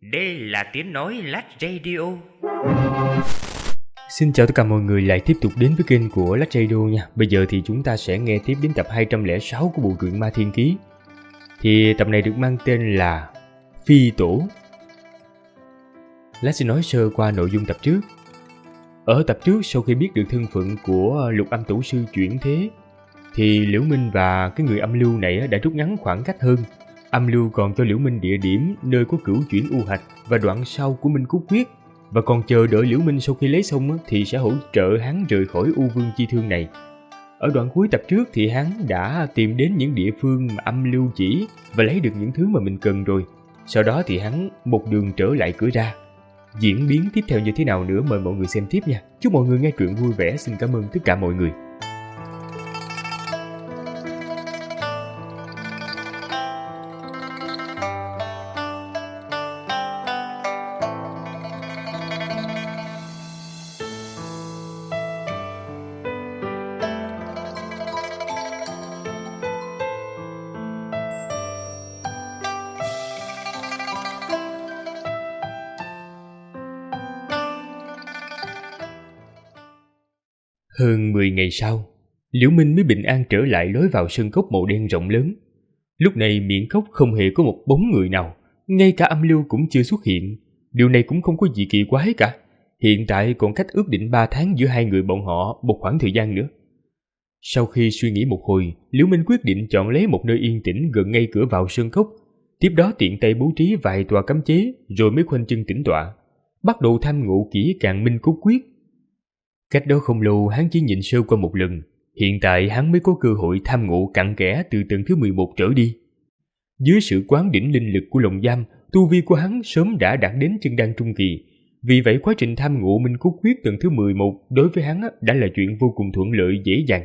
Đây là tiếng nói Lách Radio. Xin chào tất cả mọi người lại tiếp tục đến với kênh của Lách Radio nha. Bây giờ thì chúng ta sẽ nghe tiếp đến tập 206 của bộ truyện Ma Thiên Ký. Thì tập này được mang tên là Phi Tổ. Lách sẽ nói sơ qua nội dung tập trước. Ở tập trước, sau khi biết được thân phận của Lục Âm Tổ Sư chuyển thế, thì Liễu Minh và cái người âm lưu này đã rút ngắn khoảng cách hơn. Âm lưu còn cho Liễu Minh địa điểm nơi có cửu chuyển u hạch và đoạn sau của Minh Cốt Quyết, và còn chờ đợi Liễu Minh sau khi lấy xong thì sẽ hỗ trợ hắn rời khỏi U Vương chi thương này. Ở đoạn cuối tập trước thì hắn đã tìm đến những địa phương mà âm lưu chỉ và lấy được những thứ mà mình cần rồi. Sau đó thì hắn một đường trở lại cửa ra. Diễn biến tiếp theo như thế nào nữa mời mọi người xem tiếp nha. Chúc mọi người nghe truyện vui vẻ. Xin cảm ơn tất cả mọi người. Hơn 10 ngày sau, Liễu Minh mới bình an trở lại lối vào sân cốc màu đen rộng lớn. Lúc này miệng cốc không hề có một bóng người nào, ngay cả âm lưu cũng chưa xuất hiện. Điều này cũng không có gì kỳ quái cả. Hiện tại còn cách ước định 3 tháng giữa hai người bọn họ một khoảng thời gian nữa. Sau khi suy nghĩ một hồi, Liễu Minh quyết định chọn lấy một nơi yên tĩnh gần ngay cửa vào sân cốc. Tiếp đó tiện tay bố trí vài tòa cấm chế, rồi mới khoanh chân tĩnh tọa, bắt đầu tham ngộ kỹ càng Minh Cốt Quyết. Cách đó không lâu hắn chỉ nhìn sơ qua một lần, hiện tại hắn mới có cơ hội tham ngộ cặn kẽ từ tầng thứ 11 trở đi. Dưới sự quán đỉnh linh lực của lồng giam, tu vi của hắn sớm đã đạt đến chân đan trung kỳ, vì vậy quá trình tham ngộ Minh Cốt Quyết tầng thứ 11 đối với hắn đã là chuyện vô cùng thuận lợi dễ dàng.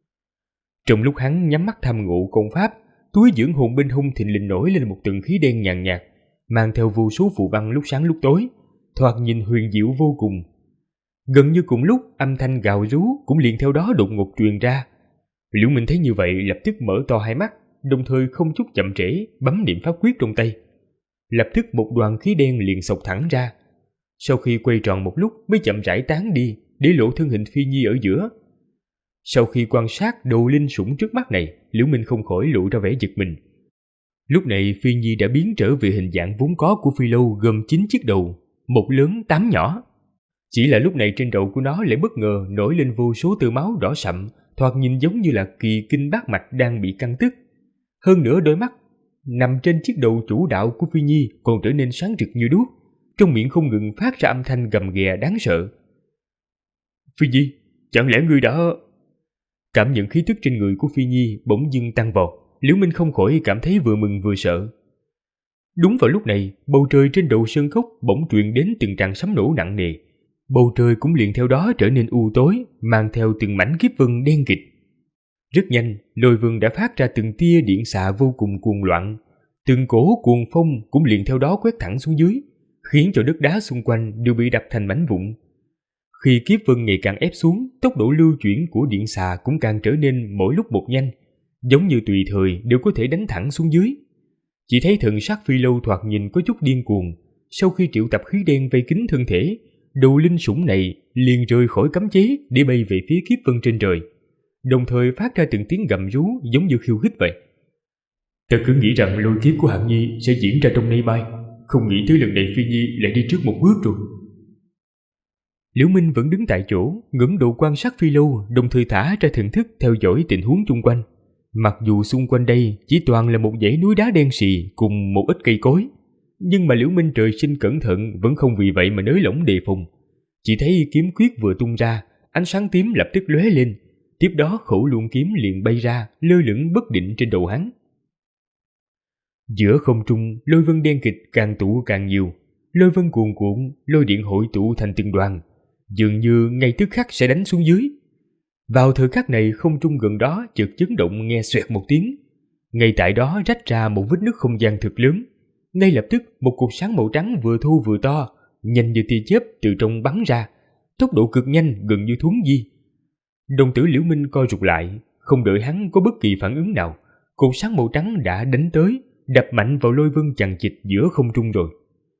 Trong lúc hắn nhắm mắt tham ngộ công pháp, túi dưỡng hồn bên hông thình lình nổi lên một tầng khí đen nhàn nhạt, mang theo vô số phù văn lúc sáng lúc tối, thoạt nhìn huyền diệu vô cùng. Gần như cùng lúc, âm thanh gào rú cũng liền theo đó đột ngột truyền ra. Liễu Minh thấy như vậy lập tức mở to hai mắt, đồng thời không chút chậm trễ bấm niệm pháp quyết trong tay. Lập tức một đoàn khí đen liền xộc thẳng ra. Sau khi quay tròn một lúc mới chậm rãi tán đi, để lộ thân hình Phi Nhi ở giữa. Sau khi quan sát đồ linh sủng trước mắt này, Liễu Minh không khỏi lộ ra vẻ giật mình. Lúc này Phi Nhi đã biến trở về hình dạng vốn có của Phi Lâu, gồm 9 chiếc đầu, một lớn 8 nhỏ. Chỉ là lúc này trên đầu của nó lại bất ngờ nổi lên vô số tơ máu đỏ sậm, thoạt nhìn giống như là kỳ kinh bát mạch đang bị căng tức. Hơn nữa đôi mắt nằm trên chiếc đầu chủ đạo của Phi Nhi còn trở nên sáng rực như đuốc, trong miệng không ngừng phát ra âm thanh gầm ghè đáng sợ. Phi Nhi, chẳng lẽ ngươi đã... Cảm nhận khí tức trên người của Phi Nhi bỗng dưng tăng vọt, Liễu Minh không khỏi cảm thấy vừa mừng vừa sợ. Đúng vào lúc này, bầu trời trên đầu sơn cốc bỗng truyền đến từng tràng sấm nổ nặng nề. Bầu trời cũng liền theo đó trở nên u tối, mang theo từng mảnh kiếp vân đen kịt. Rất nhanh, lôi vân đã phát ra từng tia điện xạ vô cùng cuồng loạn. Từng cổ cuồng phong cũng liền theo đó quét thẳng xuống dưới, khiến cho đất đá xung quanh đều bị đập thành mảnh vụn. Khi kiếp vân ngày càng ép xuống, tốc độ lưu chuyển của điện xạ cũng càng trở nên mỗi lúc một nhanh, giống như tùy thời đều có thể đánh thẳng xuống dưới. Chỉ thấy thần sắc Phi Lâu thoạt nhìn có chút điên cuồng. Sau khi triệu tập khí đen vây kín thân thể, đồ linh sủng này liền rời khỏi cấm chế để bay về phía kiếp vân trên trời, đồng thời phát ra từng tiếng gầm rú giống như khiêu khích vậy. Ta cứ nghĩ rằng lôi kiếp của Hạng Nhi sẽ diễn ra trong nay mai, không nghĩ tới lần này Phi Nhi lại đi trước một bước rồi. Liễu Minh vẫn đứng tại chỗ, ngẩng đầu quan sát Phi Lâu, đồng thời thả ra thần thức theo dõi tình huống xung quanh. Mặc dù xung quanh đây chỉ toàn là một dãy núi đá đen xì cùng một ít cây cối, nhưng mà Liễu Minh trời sinh cẩn thận vẫn không vì vậy mà nới lỏng đề phòng. Chỉ thấy kiếm quyết vừa tung ra, ánh sáng tím lập tức lóe lên, tiếp đó khẩu luân kiếm liền bay ra, lơ lửng bất định trên đầu hắn. Giữa không trung, lôi vân đen kịt càng tụ càng nhiều, lôi vân cuồn cuộn, lôi điện hội tụ thành từng đoàn, dường như ngay tức khắc sẽ đánh xuống dưới. Vào thời khắc này, không trung gần đó chợt chấn động nghe xoẹt một tiếng, ngay tại đó rách ra một vết nứt không gian thực lớn. Ngay lập tức một cột sáng màu trắng vừa thô vừa to, nhanh như tia chớp từ trong bắn ra, tốc độ cực nhanh gần như thuấn di. Đồng tử Liễu Minh co rụt lại, không đợi hắn có bất kỳ phản ứng nào, cột sáng màu trắng đã đánh tới, đập mạnh vào lôi vân chằng chịt giữa không trung rồi.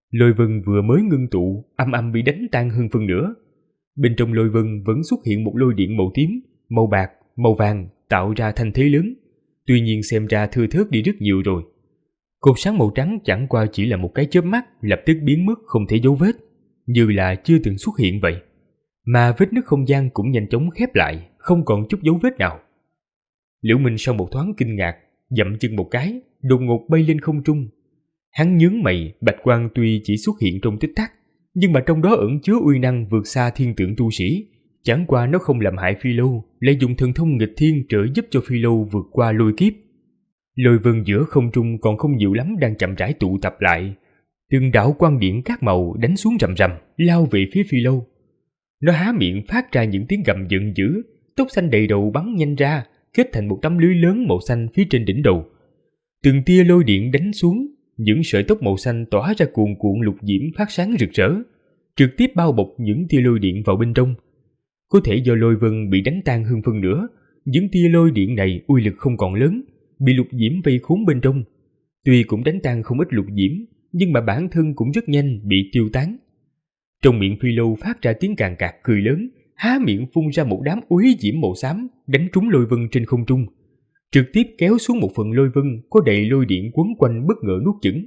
Lôi vân vừa mới ngưng tụ, âm âm bị đánh tan hơn phân nửa. Bên trong lôi vân vẫn xuất hiện một lôi điện màu tím, màu bạc, màu vàng, tạo ra thanh thế lớn. Tuy nhiên xem ra thưa thớt đi rất nhiều rồi. Cột sáng màu trắng chẳng qua chỉ là một cái chớp mắt, lập tức biến mất không thể dấu vết, như là chưa từng xuất hiện vậy. Mà vết nứt không gian cũng nhanh chóng khép lại, không còn chút dấu vết nào. Liễu Minh sau một thoáng kinh ngạc, dậm chân một cái, đột ngột bay lên không trung. Hắn nhướng mày, bạch quang tuy chỉ xuất hiện trong tích tắc, nhưng mà trong đó ẩn chứa uy năng vượt xa thiên tượng tu sĩ. Chẳng qua nó không làm hại Phi Lâu, lại dùng thần thông nghịch thiên trợ giúp cho Phi Lâu vượt qua lôi kiếp. Lôi vân giữa không trung còn không nhiều lắm đang chậm rãi tụ tập lại. Từng đạo quang điện các màu đánh xuống rầm rầm, lao về phía Phi Lâu. Nó há miệng phát ra những tiếng gầm giận dữ, tóc xanh đầy đầu bắn nhanh ra, kết thành một tấm lưới lớn màu xanh phía trên đỉnh đầu. Từng tia lôi điện đánh xuống, những sợi tóc màu xanh tỏa ra cuồn cuộn lục diễm phát sáng rực rỡ, trực tiếp bao bọc những tia lôi điện vào bên trong. Có thể do lôi vân bị đánh tan hơn phân nửa, những tia lôi điện này uy lực không còn lớn, bị lục diễm vây khốn bên trong. Tuy cũng đánh tan không ít lục diễm, nhưng mà bản thân cũng rất nhanh bị tiêu tán. Trong miệng Phi Lâu phát ra tiếng càn cạc cười lớn, há miệng phun ra một đám uế diễm màu xám đánh trúng lôi vân trên không trung, trực tiếp kéo xuống một phần lôi vân có đầy lôi điện quấn quanh bất ngờ nuốt chửng.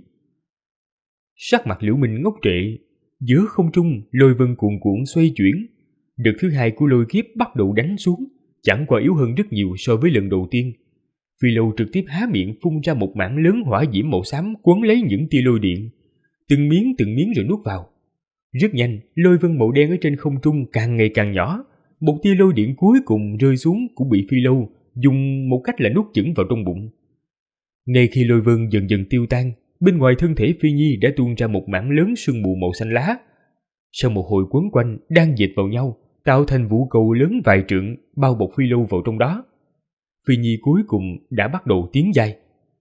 Sắc mặt Liễu Minh ngốc trệ, giữa không trung lôi vân cuồn cuộn xoay chuyển. Đợt thứ hai của lôi kiếp bắt đầu đánh xuống, chẳng qua yếu hơn rất nhiều so với lần đầu tiên. Phi Lâu trực tiếp há miệng phun ra một mảng lớn hỏa diễm màu xám quấn lấy những tia lôi điện, từng miếng rồi nuốt vào. Rất nhanh, lôi vân màu đen ở trên không trung càng ngày càng nhỏ, một tia lôi điện cuối cùng rơi xuống cũng bị Phi Lâu dùng một cách là nuốt chửng vào trong bụng. Ngay khi lôi vân dần dần tiêu tan, bên ngoài thân thể Phi Nhi đã tuôn ra một mảng lớn sương mù màu xanh lá. Sau một hồi quấn quanh đang dệt vào nhau, tạo thành vũ cầu lớn vài trượng bao bọc Phi Lâu vào trong đó. Phi Nhi cuối cùng đã bắt đầu tiến giai.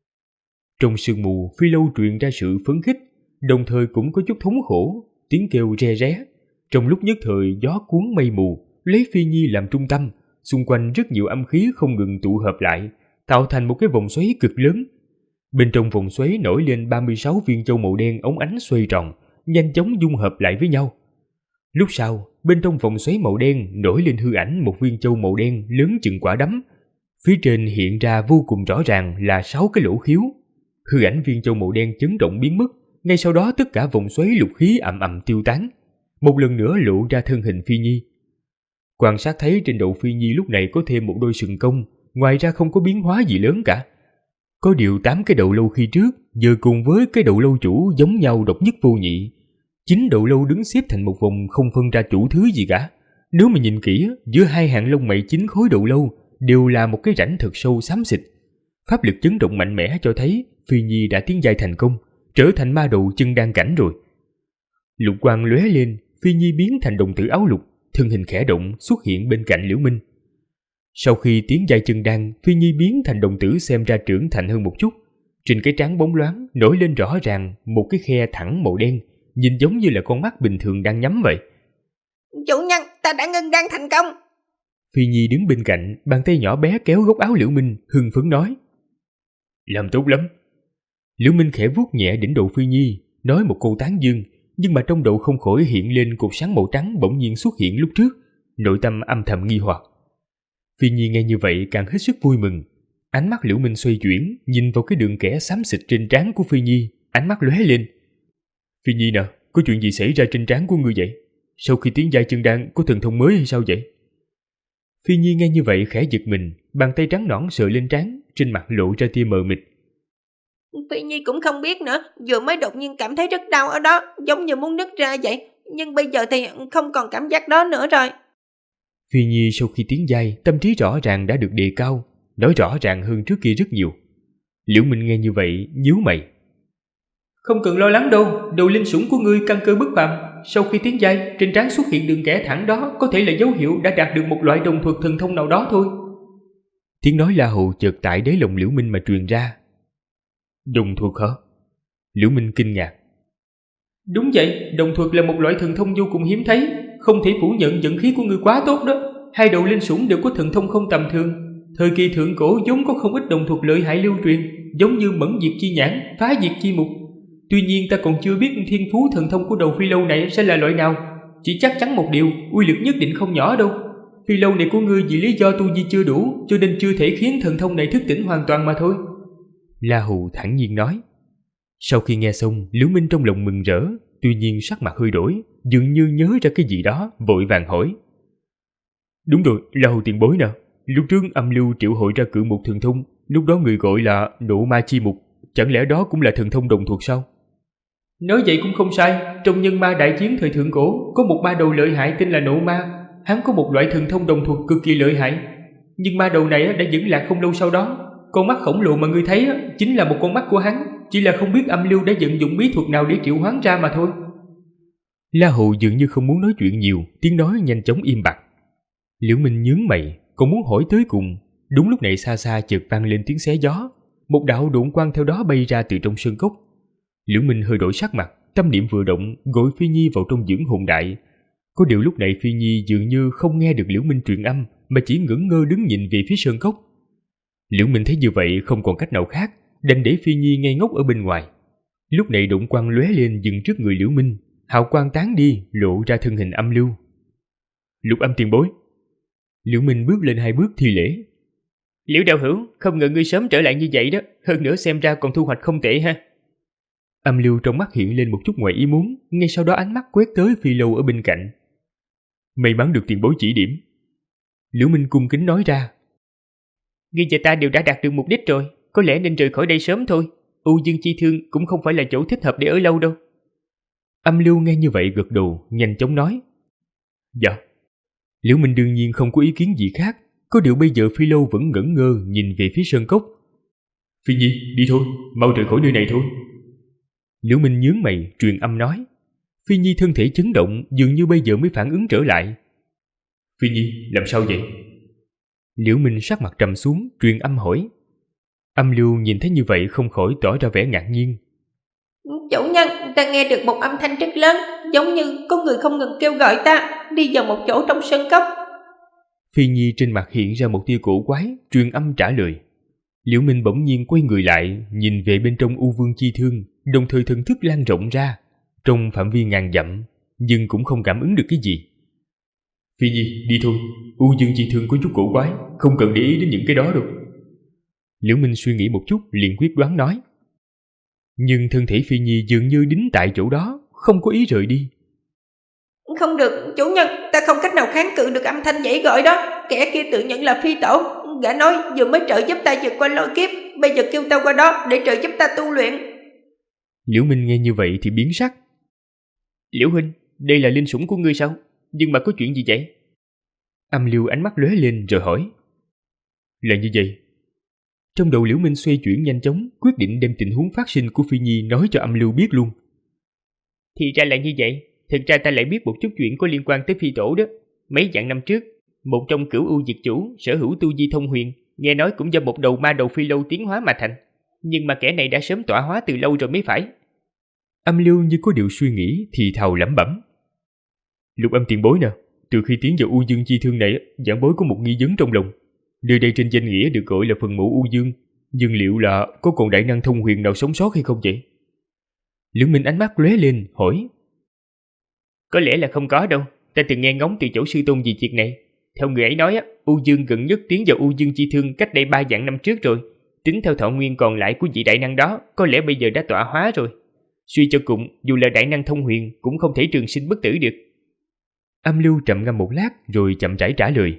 Trong sương mù, Phi Lâu truyền ra sự phấn khích, đồng thời cũng có chút thống khổ, tiếng kêu re ré. Trong lúc nhất thời gió cuốn mây mù, lấy Phi Nhi làm trung tâm, xung quanh rất nhiều âm khí không ngừng tụ hợp lại, tạo thành một cái vòng xoáy cực lớn. Bên trong vòng xoáy nổi lên 36 viên châu màu đen óng ánh xoay tròn, nhanh chóng dung hợp lại với nhau. Lúc sau, bên trong vòng xoáy màu đen nổi lên hư ảnh một viên châu màu đen lớn chừng quả đấm. Phía trên hiện ra vô cùng rõ ràng là 6 cái lỗ khiếu. Hư ảnh viên châu màu đen chấn động biến mất, ngay sau đó tất cả vòng xoáy lục khí ầm ầm tiêu tán, một lần nữa lộ ra thân hình Phi Nhi. Quan sát thấy trên đầu Phi Nhi lúc này có thêm một đôi sừng công, ngoài ra không có biến hóa gì lớn cả. Có điều 8 cái đầu lâu khi trước giờ cùng với cái đầu lâu chủ giống nhau độc nhất vô nhị. 9 đầu lâu đứng xếp thành một vòng không phân ra chủ thứ gì cả. Nếu mà nhìn kỹ, giữa hai hàng lông mày 9 khối đầu lâu đều là một cái rãnh thật sâu xám xịt. Pháp lực chấn động mạnh mẽ cho thấy Phi Nhi đã tiến giai thành công, trở thành ma đầu chân đan cảnh rồi. Lục quang lóe lên, Phi Nhi biến thành đồng tử áo lục, thân hình khẽ động xuất hiện bên cạnh Liễu Minh. Sau khi tiến giai chân đan, Phi Nhi biến thành đồng tử xem ra trưởng thành hơn một chút. Trên cái trán bóng loáng nổi lên rõ ràng một cái khe thẳng màu đen, nhìn giống như là con mắt bình thường đang nhắm vậy. Chủ nhân, ta đã ngưng đan thành công. Phi Nhi đứng bên cạnh, bàn tay nhỏ bé kéo góc áo Liễu Minh, hưng phấn nói. Làm tốt lắm. Liễu Minh khẽ vuốt nhẹ đỉnh đầu Phi Nhi, nói một câu tán dương, nhưng mà trong đầu không khỏi hiện lên cột sáng màu trắng bỗng nhiên xuất hiện lúc trước, nội tâm âm thầm nghi hoặc. Phi Nhi nghe như vậy càng hết sức vui mừng, ánh mắt Liễu Minh xoay chuyển, nhìn vào cái đường kẻ xám xịt trên trán của Phi Nhi, ánh mắt lóe lên. Phi Nhi nè, có chuyện gì xảy ra trên trán của ngươi vậy? Sau khi tiến giai chân đan có thần thông mới hay sao vậy? Phi Nhi nghe như vậy khẽ giật mình, bàn tay trắng nõn sờ lên trán, trên mặt lộ ra tia mờ mịt. Phi Nhi cũng không biết nữa, vừa mới đột nhiên cảm thấy rất đau ở đó, giống như muốn nứt ra vậy, nhưng bây giờ thì không còn cảm giác đó nữa rồi. Phi Nhi sau khi tiến giai, tâm trí rõ ràng đã được đề cao, nói rõ ràng hơn trước kia rất nhiều. Liễu Minh nghe như vậy, nhíu mày. Không cần lo lắng đâu, đầu linh sủng của ngươi căn cơ bất phàm, sau khi tiến giai, trên trán xuất hiện đường kẻ thẳng đó có thể là dấu hiệu đã đạt được một loại đồng thuật thần thông nào đó thôi. Tiếng nói la hầu chợt tại đáy lòng Liễu Minh mà truyền ra. Đồng thuật hả? Liễu Minh kinh ngạc. Đúng vậy, đồng thuật là một loại thần thông vô cùng hiếm thấy, không thể phủ nhận vận khí của ngươi quá tốt đó. Hai đầu linh sủng đều có thần thông không tầm thường. Thời kỳ thượng cổ vốn có không ít đồng thuật lợi hại lưu truyền, giống như mẫn diệt chi nhãn, phá diệt chi mục. Tuy nhiên ta còn chưa biết thiên phú thần thông của đầu phi lâu này sẽ là loại nào. Chỉ chắc chắn một điều, uy lực nhất định không nhỏ đâu. Phi lâu này của ngươi vì lý do tu vi chưa đủ, cho nên chưa thể khiến thần thông này thức tỉnh hoàn toàn mà thôi. La Hù thản nhiên nói. Sau khi nghe xong, Liễu Minh trong lòng mừng rỡ, tuy nhiên sắc mặt hơi đổi, dường như nhớ ra cái gì đó, vội vàng hỏi. Đúng rồi, La Hù tiền bối nè. Lúc trước âm lưu triệu hội ra cự mục thần thông, lúc đó người gọi là nộ ma chi mục, chẳng lẽ đó cũng là thần thông đồng thuộc sao? Nói vậy cũng không sai. Trong nhân ma đại chiến thời thượng cổ, có một ma đầu lợi hại tên là nộ ma. Hắn có một loại thần thông đồng thuộc cực kỳ lợi hại. Nhưng ma đầu này đã dẫn lạc không lâu sau đó. Con mắt khổng lồ mà ngươi thấy chính là một con mắt của hắn, chỉ là không biết âm lưu đã vận dụng bí thuật nào để triệu hoán ra mà thôi. La Hù dường như không muốn nói chuyện nhiều, tiếng nói nhanh chóng im bặt. Liễu Minh nhướng mày, còn muốn hỏi tới cùng. Đúng lúc này xa xa chợt vang lên tiếng xé gió, một đạo độn quang theo đó bay ra từ trong sơn cốc. Liễu Minh hơi đổi sắc mặt, tâm niệm vừa động, gọi Phi Nhi vào trong dưỡng hồn đại. Có điều lúc này Phi Nhi dường như không nghe được Liễu Minh truyền âm, mà chỉ ngẩn ngơ đứng nhìn về phía sơn cốc. Liễu Minh thấy như vậy không còn cách nào khác, đành để Phi Nhi ngây ngốc ở bên ngoài. Lúc này độn quang lóe lên dừng trước người Liễu Minh, hào quang tán đi, lộ ra thân hình âm lưu. Lục Âm tiền bối. Liễu Minh bước lên 2 bước thi lễ. Liễu đạo hữu, không ngờ ngươi sớm trở lại như vậy đó, hơn nữa xem ra còn thu hoạch không tệ ha. Âm lưu trong mắt hiện lên một chút ngoài ý muốn, ngay sau đó ánh mắt quét tới phi lâu ở bên cạnh. May mắn được tiền bối chỉ điểm. Liễu Minh cung kính nói ra. Ngươi và ta đều đã đạt được mục đích rồi, có lẽ nên rời khỏi đây sớm thôi. U Dương Chi Thương cũng không phải là chỗ thích hợp để ở lâu đâu. Âm lưu nghe như vậy gật đầu, nhanh chóng nói. Dạ. Liễu Minh đương nhiên không có ý kiến gì khác, có điều bây giờ phi lâu vẫn ngẩn ngơ nhìn về phía sơn cốc. Phi Nhi, đi thôi, mau rời khỏi nơi này thôi. Liễu Minh nhướng mày, truyền âm nói. Phi Nhi thân thể chấn động, dường như bây giờ mới phản ứng trở lại. Phi Nhi, làm sao vậy? Liễu Minh sắc mặt trầm xuống, truyền âm hỏi. Âm lưu nhìn thấy như vậy không khỏi tỏ ra vẻ ngạc nhiên. Chủ nhân, ta nghe được một âm thanh rất lớn, giống như có người không ngừng kêu gọi ta đi vào một chỗ trong sơn cốc. Phi Nhi trên mặt hiện ra một tia cổ quái, truyền âm trả lời. Liễu Minh bỗng nhiên quay người lại, nhìn về bên trong U Vương Chi Thương, đồng thời thần thức lan rộng ra, trong phạm vi ngàn dặm, nhưng cũng không cảm ứng được cái gì. Phi Nhi, đi thôi, U Dương Chi Thương có chút cổ quái, không cần để ý đến những cái đó đâu. Liễu Minh suy nghĩ một chút, liền quyết đoán nói. Nhưng thân thể Phi Nhi dường như đính tại chỗ đó, không có ý rời đi. Không được, chủ nhân, ta không cách nào kháng cự được âm thanh dãy gọi đó. Kẻ kia tự nhận là phi tổ, gã nói vừa mới trợ giúp ta vượt qua lôi kiếp, bây giờ kêu ta qua đó để trợ giúp ta tu luyện. Liễu Minh nghe như vậy thì biến sắc. Liễu huynh, đây là linh sủng của ngươi sao? Nhưng mà có chuyện gì vậy? Âm lưu ánh mắt lóe lên rồi hỏi. Là như vậy. Trong đầu Liễu Minh xoay chuyển nhanh chóng, quyết định đem tình huống phát sinh của Phi Nhi nói cho âm lưu biết luôn. Thì ra là như vậy. Thực ra ta lại biết một chút chuyện có liên quan tới phi tổ đó. Mấy vạn năm trước, một trong cửu u diệt chủ sở hữu tu vi thông huyền, nghe nói cũng do một đầu ma đầu phi lâu tiến hóa mà thành. Nhưng mà kẻ này đã sớm tọa hóa từ lâu rồi mới phải. Âm lưu như có điều suy nghĩ thì thào lẩm bẩm. Lục Âm tiền bối nè, từ khi tiến vào U Dương Chi Thương này, giảng bối có một nghi vấn trong lòng. Nơi đây trên danh nghĩa được gọi là phần mộ U Dương, nhưng liệu là có còn đại năng thông huyền nào sống sót hay không vậy? Liễu Minh ánh mắt lóe lên hỏi. Có lẽ là không có đâu, ta từng nghe ngóng từ chỗ sư tôn về chuyện này. Theo người ấy nói, U Dương gần nhất tiến vào U Dương Chi Thương cách đây 3 vạn năm trước rồi. Tính theo thọ nguyên còn lại của vị đại năng đó, có lẽ bây giờ đã tọa hóa rồi. Suy cho cùng, dù là đại năng thông huyền cũng không thể trường sinh bất tử được. Âm lưu trầm ngâm một lát rồi chậm rãi trả lời.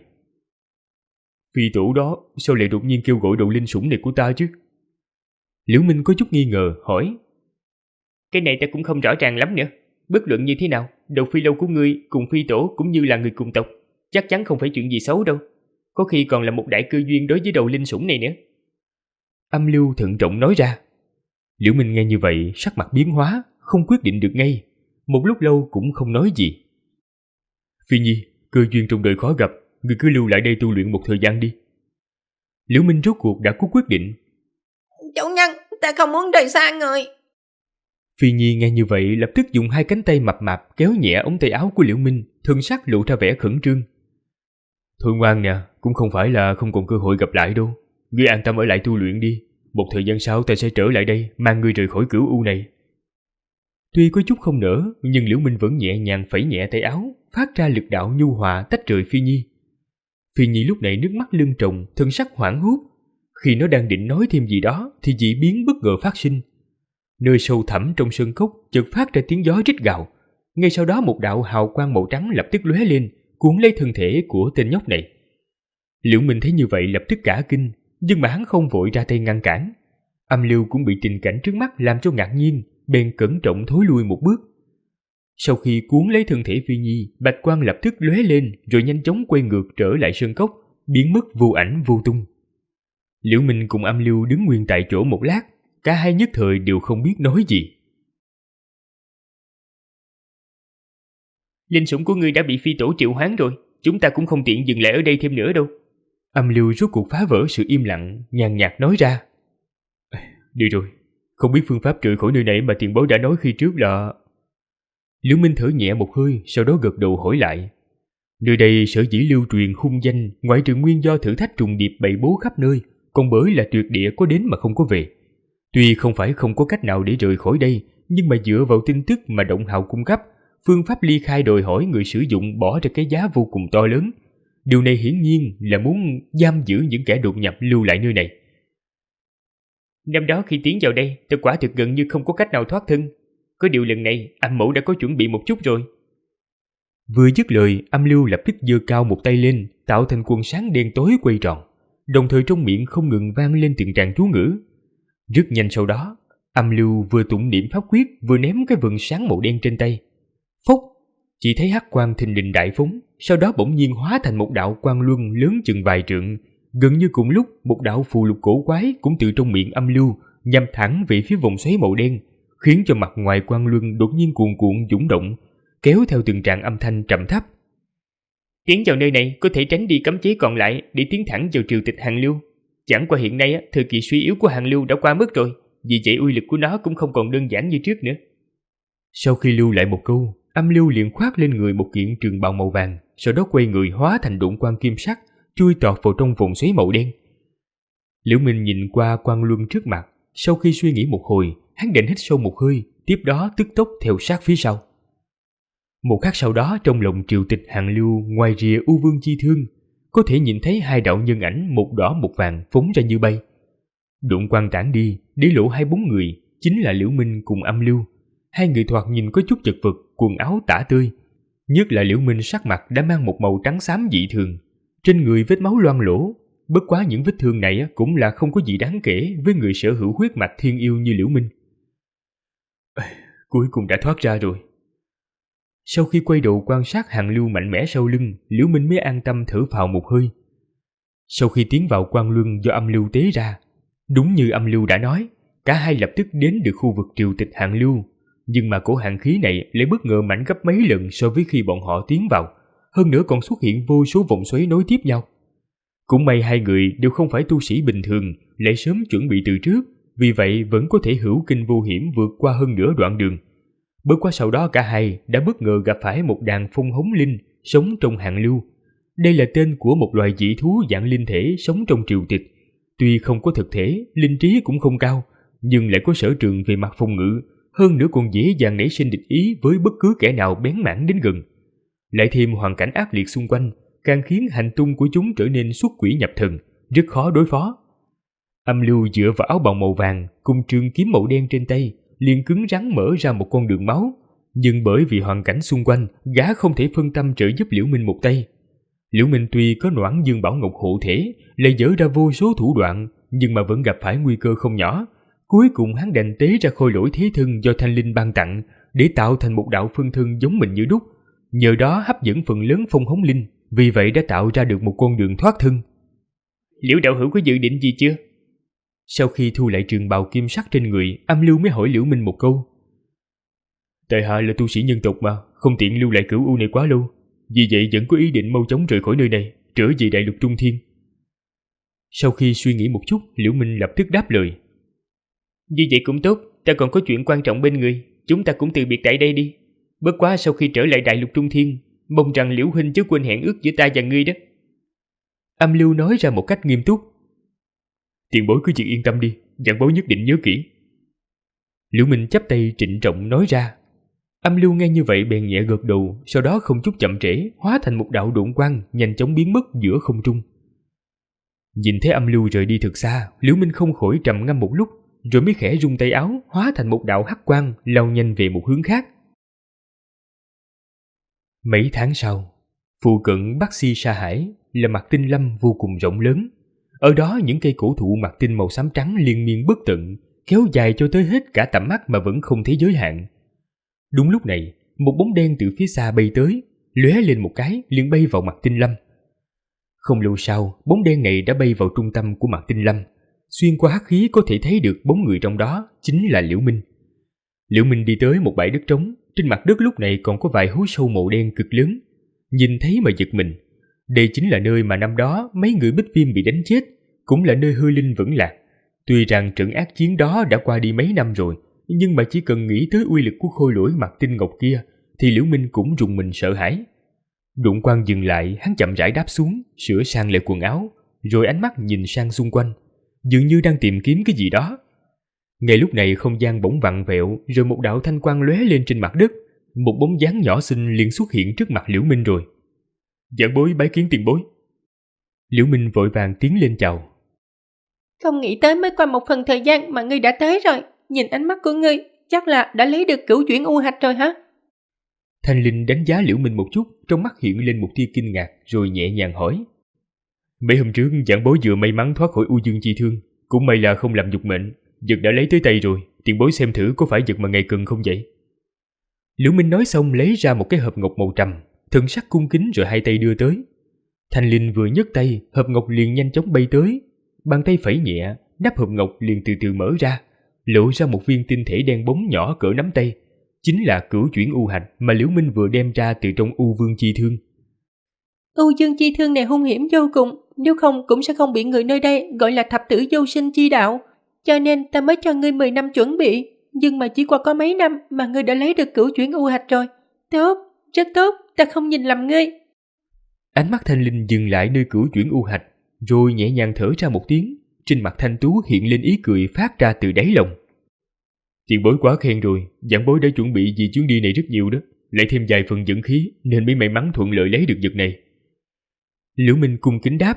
Phi tổ đó sao lại đột nhiên kêu gọi đầu linh sủng này của ta chứ? Liễu Minh có chút nghi ngờ hỏi. Cái này ta cũng không rõ ràng lắm nữa. Bất luận như thế nào, đầu phi lâu của ngươi cùng phi tổ cũng như là người cùng tộc, chắc chắn không phải chuyện gì xấu đâu. Có khi còn là một đại cơ duyên đối với đầu linh sủng này nữa. Âm lưu thận trọng nói ra. Liễu Minh nghe như vậy sắc mặt biến hóa, không quyết định được ngay. Một lúc lâu cũng không nói gì. Phi Nhi, cơ duyên trong đời khó gặp, ngươi cứ lưu lại đây tu luyện một thời gian đi. Liễu Minh rốt cuộc đã có quyết định. Chủ nhân, ta không muốn rời xa người. Phi Nhi nghe như vậy lập tức dùng 2 cánh tay mập mạp kéo nhẹ ống tay áo của Liễu Minh, thân sắc lộ ra vẻ khẩn trương. Thôi ngoan nè, cũng không phải là không còn cơ hội gặp lại đâu. Ngươi an tâm ở lại tu luyện đi. Một thời gian sau ta sẽ trở lại đây, mang ngươi rời khỏi cửu u này. Tuy có chút không nỡ, nhưng Liễu Minh vẫn nhẹ nhàng phẩy nhẹ tay áo, phát ra lực đạo nhu hòa tách rời Phi Nhi. Phi Nhi lúc này nước mắt lưng tròng, thân sắc hoảng hốt. Khi nó đang định nói thêm gì đó thì dị biến bất ngờ phát sinh. Nơi sâu thẳm trong sơn cốc chợt phát ra tiếng gió rít gào. Ngay sau đó một đạo hào quang màu trắng lập tức lóe lên, cuốn lấy thân thể của tên nhóc này. Liễu Minh thấy như vậy lập tức cả kinh, nhưng mà hắn không vội ra tay ngăn cản. Âm Lưu cũng bị tình cảnh trước mắt làm cho ngạc nhiên, bèn cẩn trọng thối lui một bước. Sau khi cuốn lấy thân thể Phi Nhi, bạch quang lập tức lóe lên rồi nhanh chóng quay ngược trở lại sơn cốc, biến mất vô ảnh vô tung. Liễu Minh cùng Âm Lưu đứng nguyên tại chỗ một lát, cả hai nhất thời đều không biết nói gì. Linh sủng của ngươi đã bị phi tổ triệu hoán rồi, chúng ta cũng không tiện dừng lại ở đây thêm nữa đâu. Âm Lưu rốt cuộc phá vỡ sự im lặng, nhàn nhạt nói ra. Đi rồi, không biết phương pháp rời khỏi nơi này mà tiền bối đã nói khi trước là... Liễu Minh thở nhẹ một hơi, sau đó gật đầu hỏi lại. Nơi đây sở dĩ lưu truyền hung danh, ngoại trừ nguyên do thử thách trùng điệp bày bố khắp nơi, còn bởi là tuyệt địa có đến mà không có về. Tuy không phải không có cách nào để rời khỏi đây, nhưng mà dựa vào tin tức mà Động Hào cung cấp, phương pháp ly khai đòi hỏi người sử dụng bỏ ra cái giá vô cùng to lớn. Điều này hiển nhiên là muốn giam giữ những kẻ đột nhập lưu lại nơi này. Năm đó khi tiến vào đây, tôi quả thực gần như không có cách nào thoát thân. Có điều lần này, Âm Mẫu đã có chuẩn bị một chút rồi. Vừa dứt lời, Âm Lưu lập tức giơ cao một tay lên, tạo thành quần sáng đen tối quay tròn, đồng thời trong miệng không ngừng vang lên từng tràng chú ngữ. Rất nhanh sau đó, Âm Lưu vừa tụng niệm pháp quyết vừa ném cái vầng sáng màu đen trên tay. Phốc, chỉ thấy hắc quang thình lình đại phóng, sau đó bỗng nhiên hóa thành một đạo quang luân lớn chừng vài trượng. Gần như cùng lúc, một đạo phù lục cổ quái cũng từ trong miệng Âm Lưu nhằm thẳng về phía vòng xoáy màu đen, khiến cho mặt ngoài quang luân đột nhiên cuồn cuộn dũng động, kéo theo từng tràng âm thanh trầm thấp. Tiến vào nơi này có thể tránh đi cấm chế còn lại để tiến thẳng vào triều tịch Hàng Lưu. Chẳng qua hiện nay thời kỳ suy yếu của Hàng Lưu đã qua mất rồi, vì vậy uy lực của nó cũng không còn đơn giản như trước nữa. Sau khi lưu lại một câu, Âm Lưu liền khoác lên người một kiện trường bào màu vàng, sau đó quay người hóa thành độn quang kim sắc, chui tọt vào trong vòng xoáy màu đen. Liễu Minh nhìn qua quang luân trước mặt, sau khi suy nghĩ một hồi, hắn định hít sâu một hơi, tiếp đó tức tốc theo sát phía sau. Một khắc sau đó, trong lòng triều tịch Hàng Lưu, ngoài rìa U Vương Chi Thương, có thể nhìn thấy hai đạo nhân ảnh một đỏ một vàng phóng ra như bay. Độn quang tản đi, để lộ hai bóng người, chính là Liễu Minh cùng Âm Lưu. Hai người thoạt nhìn có chút chật vật, quần áo tả tơi. Nhất là Liễu Minh sắc mặt đã mang một màu trắng xám dị thường, trên người vết máu loang lổ. Bất quá những vết thương này cũng là không có gì đáng kể với người sở hữu huyết mạch thiên yêu như Liễu Minh. Cuối cùng đã thoát ra rồi. Sau khi quay đầu quan sát Hàng Lưu mạnh mẽ sau lưng, Liễu Minh mới an tâm thở phào một hơi. Sau khi tiến vào quang luân do Âm Lưu tế ra, đúng như Âm Lưu đã nói, cả hai lập tức đến được khu vực triều tịch Hàng Lưu, nhưng mà cổ hàng khí này lại bất ngờ mạnh gấp mấy lần so với khi bọn họ tiến vào, hơn nữa còn xuất hiện vô số vòng xoáy nối tiếp nhau. Cũng may hai người đều không phải tu sĩ bình thường, lại sớm chuẩn bị từ trước, vì vậy vẫn có thể hữu kinh vô hiểm vượt qua hơn nửa đoạn đường. Bất quá sau đó cả hai đã bất ngờ gặp phải một đàn phong hống linh sống trong Hàng Lưu. Đây là tên của một loài dị thú dạng linh thể sống trong triều tịch. Tuy không có thực thể, linh trí cũng không cao, nhưng lại có sở trường về mặt phòng ngự, hơn nữa còn dễ dàng nảy sinh địch ý với bất cứ kẻ nào bén mảng đến gần. Lại thêm hoàn cảnh ác liệt xung quanh, càng khiến hành tung của chúng trở nên xuất quỷ nhập thần, rất khó đối phó. Âm Lưu dựa vào áo bào màu vàng cùng trường kiếm màu đen trên tay, liền cứng rắn mở ra một con đường máu, nhưng bởi vì hoàn cảnh xung quanh, gã không thể phân tâm trợ giúp Liễu Minh một tay. Liễu Minh tuy có Noãn Dương Bảo Ngọc hộ thể, lại dở ra vô số thủ đoạn, nhưng mà vẫn gặp phải nguy cơ không nhỏ. Cuối cùng hắn đành tế ra khôi lỗi thế thân do Thanh Linh ban tặng, để tạo thành một đạo phân thân giống mình như đúc, nhờ đó hấp dẫn phần lớn phong hống linh, vì vậy đã tạo ra được một con đường thoát thân. Liễu đạo hữu có dự định gì chưa? Sau khi thu lại trường bào kim sắc trên người, Âm Lưu mới hỏi Liễu Minh một câu. Tại hạ là tu sĩ nhân tộc mà, không tiện lưu lại cửu u này quá lâu, vì vậy vẫn có ý định mau chóng rời khỏi nơi này, trở về đại lục Trung Thiên. Sau khi suy nghĩ một chút, Liễu Minh lập tức đáp lời. Như vậy cũng tốt, ta còn có chuyện quan trọng bên người, chúng ta cũng từ biệt tại đây đi. Bất quá sau khi trở lại đại lục Trung Thiên, mong rằng Liễu huynh chớ quên hẹn ước giữa ta và ngươi đó. Âm Lưu nói ra một cách nghiêm túc. Tiền bối cứ việc yên tâm đi, vạn bối nhất định nhớ kỹ. Liễu Minh chắp tay trịnh trọng nói ra, Âm Lưu nghe như vậy bèn nhẹ gật đầu, sau đó không chút chậm trễ, hóa thành một đạo độn quang, nhanh chóng biến mất giữa không trung. Nhìn thấy Âm Lưu rời đi thật xa, Liễu Minh không khỏi trầm ngâm một lúc, rồi mới khẽ rung tay áo, hóa thành một đạo hắc quang, lao nhanh về một hướng khác. Mấy tháng sau, phụ cận Bắc Si Sa Hải là mặt tinh lâm vô cùng rộng lớn. Ở đó những cây cổ thụ mặt tinh màu xám trắng liên miên bất tận, kéo dài cho tới hết cả tầm mắt mà vẫn không thấy giới hạn. Đúng lúc này, một bóng đen từ phía xa bay tới, lóe lên một cái liền bay vào mặt tinh lâm. Không lâu sau, bóng đen này đã bay vào trung tâm của mặt tinh lâm. Xuyên qua hắc khí có thể thấy được bóng người trong đó chính là Liễu Minh. Liễu Minh đi tới một bãi đất trống, trên mặt đất lúc này còn có vài hố sâu màu đen cực lớn. Nhìn thấy mà giật mình. Đây chính là nơi mà năm đó mấy người Bích Viêm bị đánh chết, cũng là nơi hư linh vẫn lạc. Tuy rằng trận ác chiến đó đã qua đi mấy năm rồi, nhưng mà chỉ cần nghĩ tới uy lực của khôi lỗi mặt tinh ngọc kia, thì Liễu Minh cũng rùng mình sợ hãi. Đụng quang dừng lại, hắn chậm rãi đáp xuống, sửa sang lại quần áo, rồi ánh mắt nhìn sang xung quanh, dường như đang tìm kiếm cái gì đó. Ngay lúc này không gian bỗng vặn vẹo, rồi một đạo thanh quang lóe lên trên mặt đất, một bóng dáng nhỏ xinh liền xuất hiện trước mặt Liễu Minh rồi. Giảng bối bái kiến tiền bối. Liễu Minh vội vàng tiến lên chào. Không nghĩ tới mới qua một phần thời gian mà ngươi đã tới rồi. Nhìn ánh mắt của ngươi, chắc là đã lấy được cửu chuyển u hạch rồi hả? Thanh Linh đánh giá Liễu Minh một chút, trong mắt hiện lên một tia kinh ngạc, rồi nhẹ nhàng hỏi. Mấy hôm trước giảng bối vừa may mắn thoát khỏi u dương chi thương, cũng may là không làm nhục mệnh, vật đã lấy tới tay rồi, tiền bối xem thử có phải vật mà ngài cần không vậy? Liễu Minh nói xong lấy ra một cái hộp ngọc màu trầm, thần sắc cung kính rồi hai tay đưa tới. Thanh Linh vừa nhấc tay, hộp ngọc liền nhanh chóng bay tới, bàn tay phẩy nhẹ, nắp hộp ngọc liền từ từ mở ra, lộ ra một viên tinh thể đen bóng nhỏ cỡ nắm tay, chính là cửu chuyển u hạch mà Liễu Minh vừa đem ra từ trong u vương chi thương. U dương chi thương này hung hiểm vô cùng, nếu không cũng sẽ không bị người nơi đây gọi là thập tử vô sinh chi đạo, cho nên ta mới cho ngươi 10 năm chuẩn bị, nhưng mà chỉ qua có mấy năm mà ngươi đã lấy được cửu chuyển u hạch rồi. Tốt, rất tốt, ta không nhìn lầm ngươi. Ánh mắt Thanh Linh dừng lại nơi cửu chuyển u hạch, rồi nhẹ nhàng thở ra một tiếng, trên mặt thanh tú hiện lên ý cười phát ra từ đáy lòng. Tiền bối quá khen rồi, giảng bối đã chuẩn bị vì chuyến đi này rất nhiều đó, lại thêm vài phần dẫn khí nên mới may mắn thuận lợi lấy được vật này. Liễu Minh cung kính đáp.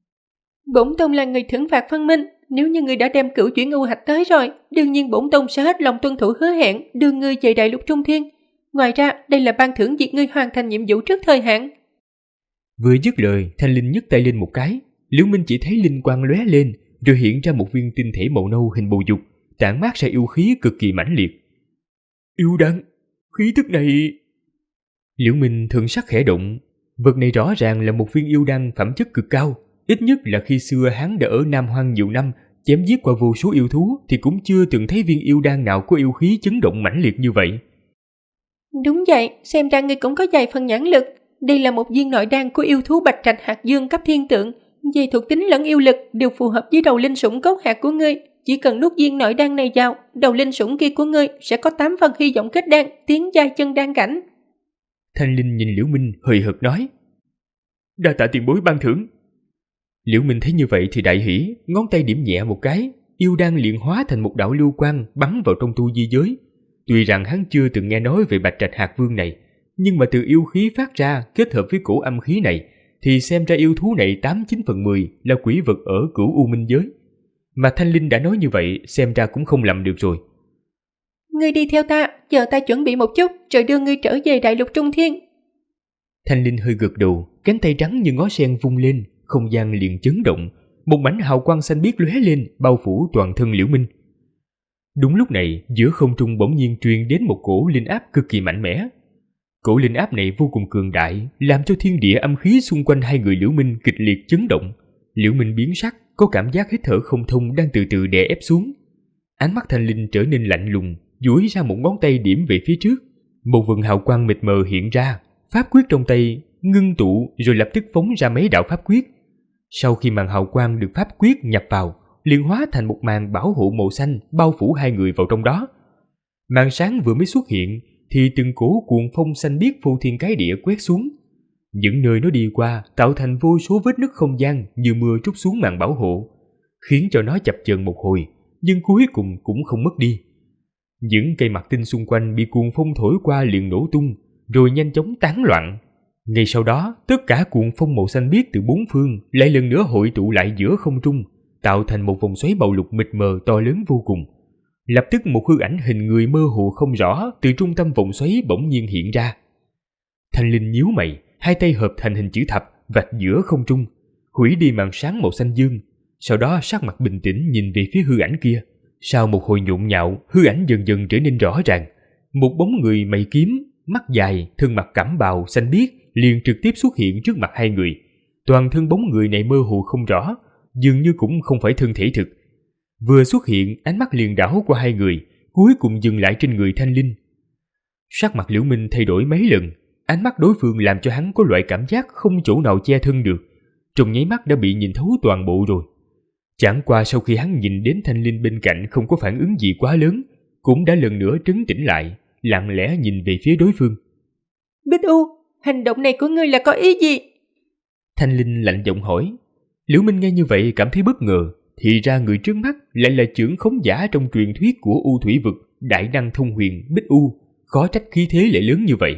Bổn tông là người thưởng phạt phân minh, nếu như ngươi đã đem cửu chuyển u hạch tới rồi, đương nhiên bổn tông sẽ hết lòng tuân thủ hứa hẹn đưa ngươi về đại lục trung thiên. Ngoài ra, đây là ban thưởng việc ngươi hoàn thành nhiệm vụ trước thời hạn. Vừa dứt lời, Thanh Linh nhấc tay lên một cái, Liễu Minh chỉ thấy linh quang lóe lên, rồi hiện ra một viên tinh thể màu nâu hình bầu dục, tản mát ra yêu khí cực kỳ mãnh liệt. Yêu đan, khí tức này... Liễu Minh thần sắc khẽ động, vật này rõ ràng là một viên yêu đan phẩm chất cực cao, ít nhất là khi xưa hắn đã ở Nam Hoang nhiều năm, chém giết qua vô số yêu thú thì cũng chưa từng thấy viên yêu đan nào có yêu khí chấn động mãnh liệt như vậy. Đúng vậy, xem ra ngươi cũng có vài phần nhãn lực. Đây là một viên nội đan của yêu thú bạch trạch hạt dương cấp thiên tượng, về thuộc tính lẫn yêu lực đều phù hợp với đầu linh sủng cốt hạt của ngươi. Chỉ cần nuốt viên nội đan này vào, đầu linh sủng kia của ngươi sẽ có 8 phần hy vọng kết đan, tiến giai chân đan cảnh. Thanh Linh nhìn Liễu Minh hời hợt nói. Đa tạ tiền bối ban thưởng. Liễu Minh thấy như vậy thì đại hỉ, ngón tay điểm nhẹ một cái, yêu đan liền hóa thành một đạo lưu quang bắn vào trong tu di giới. Tuy rằng hắn chưa từng nghe nói về bạch trạch hạt vương này, nhưng mà từ yêu khí phát ra kết hợp với cổ âm khí này, thì xem ra yêu thú này 8-9 phần 10 là quỷ vật ở cửu u minh giới. Mà Thanh Linh đã nói như vậy, xem ra cũng không lầm được rồi. Ngươi đi theo ta, giờ ta chuẩn bị một chút, rồi đưa ngươi trở về đại lục trung thiên. Thanh Linh hơi gật đầu, cánh tay trắng như ngó sen vung lên, không gian liền chấn động, một mảnh hào quang xanh biếc lóe lên, bao phủ toàn thân Liễu Minh. Đúng lúc này, giữa không trung bỗng nhiên truyền đến một cổ linh áp cực kỳ mạnh mẽ. Cổ linh áp này vô cùng cường đại, làm cho thiên địa âm khí xung quanh hai người Liễu Minh kịch liệt chấn động. Liễu Minh biến sắc, có cảm giác hít thở không thông đang từ từ đè ép xuống. Ánh mắt Thanh Linh trở nên lạnh lùng, duỗi ra một ngón tay điểm về phía trước. Một vầng hào quang mịt mờ hiện ra, pháp quyết trong tay ngưng tụ rồi lập tức phóng ra mấy đạo pháp quyết. Sau khi màn hào quang được pháp quyết nhập vào, liền hóa thành một màn bảo hộ màu xanh bao phủ hai người vào trong đó. Màn sáng vừa mới xuất hiện thì từng cổ cuồng phong xanh biếc phô thiên cái địa quét xuống. Những nơi nó đi qua tạo thành vô số vết nứt không gian như mưa trút xuống màn bảo hộ, khiến cho nó chập chờn một hồi, nhưng cuối cùng cũng không mất đi. Những cây mặt tinh xung quanh bị cuồng phong thổi qua liền nổ tung, rồi nhanh chóng tán loạn. Ngay sau đó, tất cả cuồng phong màu xanh biếc từ bốn phương lại lần nữa hội tụ lại giữa không trung, tạo thành một vòng xoáy màu lục mịt mờ to lớn vô cùng. Lập tức một hư ảnh hình người mơ hồ không rõ từ trung tâm vòng xoáy bỗng nhiên hiện ra. Thanh Linh nhíu mày, hai tay hợp thành hình chữ thập vạch giữa không trung, hủy đi màn sáng màu xanh dương. Sau đó sắc mặt bình tĩnh nhìn về phía hư ảnh kia. Sau một hồi nhộn nhạo, hư ảnh dần dần trở nên rõ ràng. Một bóng người mày kiếm, mắt dài, thân mặc cẩm bào xanh biếc liền trực tiếp xuất hiện trước mặt hai người. Toàn thân bóng người này mơ hồ không rõ, dường như cũng không phải thân thể thực. Vừa xuất hiện, ánh mắt liền đảo qua hai người, cuối cùng dừng lại trên người Thanh Linh. Sắc mặt Liễu Minh thay đổi mấy lần, ánh mắt đối phương làm cho hắn có loại cảm giác không chỗ nào che thân được. Trong nháy mắt đã bị nhìn thấu toàn bộ rồi. Chẳng qua sau khi hắn nhìn đến Thanh Linh bên cạnh không có phản ứng gì quá lớn, cũng đã lần nữa trấn tĩnh lại, lặng lẽ nhìn về phía đối phương. Bích U, hành động này của ngươi là có ý gì? Thanh Linh lạnh giọng hỏi. Liễu Minh nghe như vậy cảm thấy bất ngờ, thì ra người trước mắt lại là trưởng khống giả trong truyền thuyết của U Thủy Vực, đại năng thông huyền Bích U, khó trách khí thế lại lớn như vậy.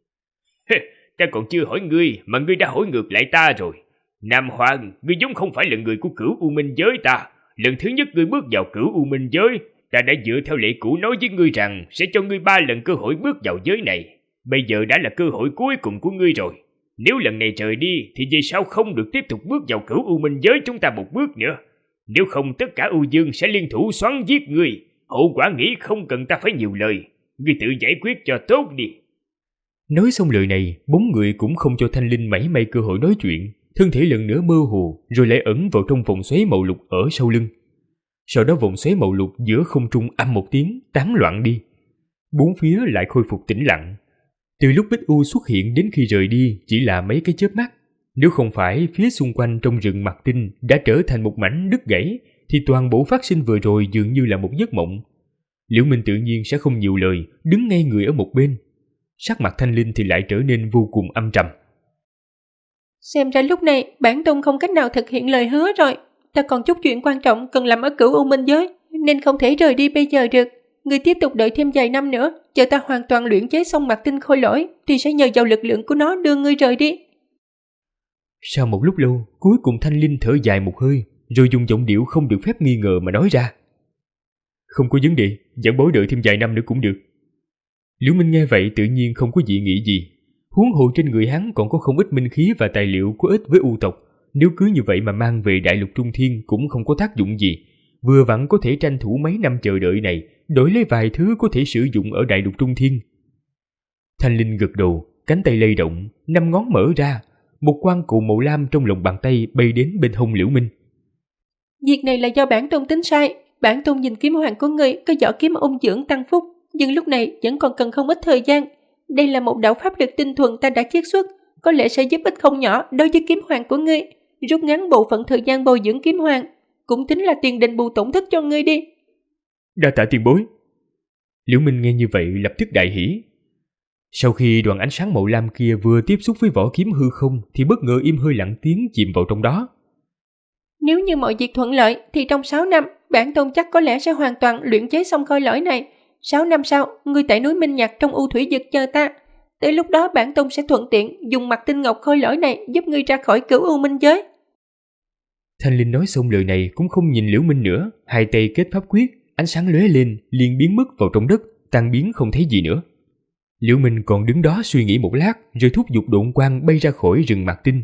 Ta còn chưa hỏi ngươi mà ngươi đã hỏi ngược lại ta rồi. Nam Hoàng, ngươi giống không phải là người của Cửu U Minh giới ta. Lần thứ nhất ngươi bước vào Cửu U Minh giới, ta đã dựa theo lệ cũ nói với ngươi rằng sẽ cho ngươi 3 lần cơ hội bước vào giới này. Bây giờ đã là cơ hội cuối cùng của ngươi rồi. Nếu lần này rời đi thì về sau không được tiếp tục bước vào Cửu U Minh giới chúng ta một bước nữa. Nếu không tất cả U Dương sẽ liên thủ xoắn giết ngươi. Hậu quả nghĩ không cần ta phải nhiều lời. Ngươi tự giải quyết cho tốt đi. Nói xong lời này, bốn người cũng không cho Thanh Linh mảy may cơ hội nói chuyện, thân thể lần nữa mơ hồ rồi lại ẩn vào trong vòng xoáy màu lục ở sau lưng. Sau đó vòng xoáy màu lục giữa không trung âm một tiếng tán loạn đi. Bốn phía lại khôi phục tĩnh lặng. Từ lúc Bích U xuất hiện đến khi rời đi chỉ là mấy cái chớp mắt. Nếu không phải phía xung quanh trong rừng mặt tinh đã trở thành một mảnh đứt gãy, thì toàn bộ phát sinh vừa rồi dường như là một giấc mộng. Liễu Minh tự nhiên sẽ không nhiều lời, đứng ngay người ở một bên. Sắc mặt Thanh Linh thì lại trở nên vô cùng âm trầm. Xem ra lúc này bản tôn không cách nào thực hiện lời hứa rồi. Ta còn chút chuyện quan trọng cần làm ở Cửu U Minh giới, nên không thể rời đi bây giờ được. Ngươi tiếp tục đợi thêm vài năm nữa, chờ ta hoàn toàn luyện chế xong mặt tinh khôi lỗi, thì sẽ nhờ vào lực lượng của nó đưa ngươi rời đi. Sau một lúc lâu, cuối cùng Thanh Linh thở dài một hơi, rồi dùng giọng điệu không được phép nghi ngờ mà nói ra. Không có vấn đề, giảng bối đợi thêm vài năm nữa cũng được. Liễu Minh nghe vậy tự nhiên không có dị nghị gì. Huống hồ trên người hắn còn có không ít minh khí và tài liệu có ích với U tộc. Nếu cứ như vậy mà mang về Đại Lục Trung Thiên cũng không có tác dụng gì. Vừa vặn có thể tranh thủ mấy năm chờ đợi này, đổi lấy vài thứ có thể sử dụng ở Đại Lục Trung Thiên. Thanh Linh gật đầu, cánh tay lay động, 5 ngón mở ra. Một quan cụ màu lam trong lòng bàn tay bay đến bên hông Liễu Minh. Việc này là do bản tôn tính sai. Bản tôn nhìn kiếm hoàng của ngươi có vỏ kiếm ôn dưỡng tăng phúc, nhưng lúc này vẫn còn cần không ít thời gian. Đây là một đạo pháp lực tinh thuần ta đã chiết xuất, có lẽ sẽ giúp ích không nhỏ đối với kiếm hoàng của ngươi, rút ngắn bộ phận thời gian bồi dưỡng kiếm hoàng, cũng tính là tiền đền bù tổn thất cho ngươi đi. Đa tạ tiền bối. Liễu Minh nghe như vậy lập tức đại hỉ. Sau khi đoàn ánh sáng màu lam kia vừa tiếp xúc với vỏ kiếm hư không thì bất ngờ im hơi lặng tiếng chìm vào trong đó. Nếu như mọi việc thuận lợi thì trong 6 năm, bản tôn chắc có lẽ sẽ hoàn toàn luyện chế xong khôi lỗi này. 6 năm sau, ngươi tại núi Minh Nhạc trong U Thủy Vực chờ ta. Tới lúc đó bản tôn sẽ thuận tiện dùng mặt tinh ngọc khôi lỗi này giúp ngươi ra khỏi Cửu U Minh giới. Thanh Linh nói xong lời này cũng không nhìn Liễu Minh nữa, hai tay kết pháp quyết, ánh sáng lóe lên, liền biến mất vào trong đất, tan biến không thấy gì nữa. Liễu Minh còn đứng đó suy nghĩ một lát, rồi thúc giục độn quang bay ra khỏi rừng mặt tinh.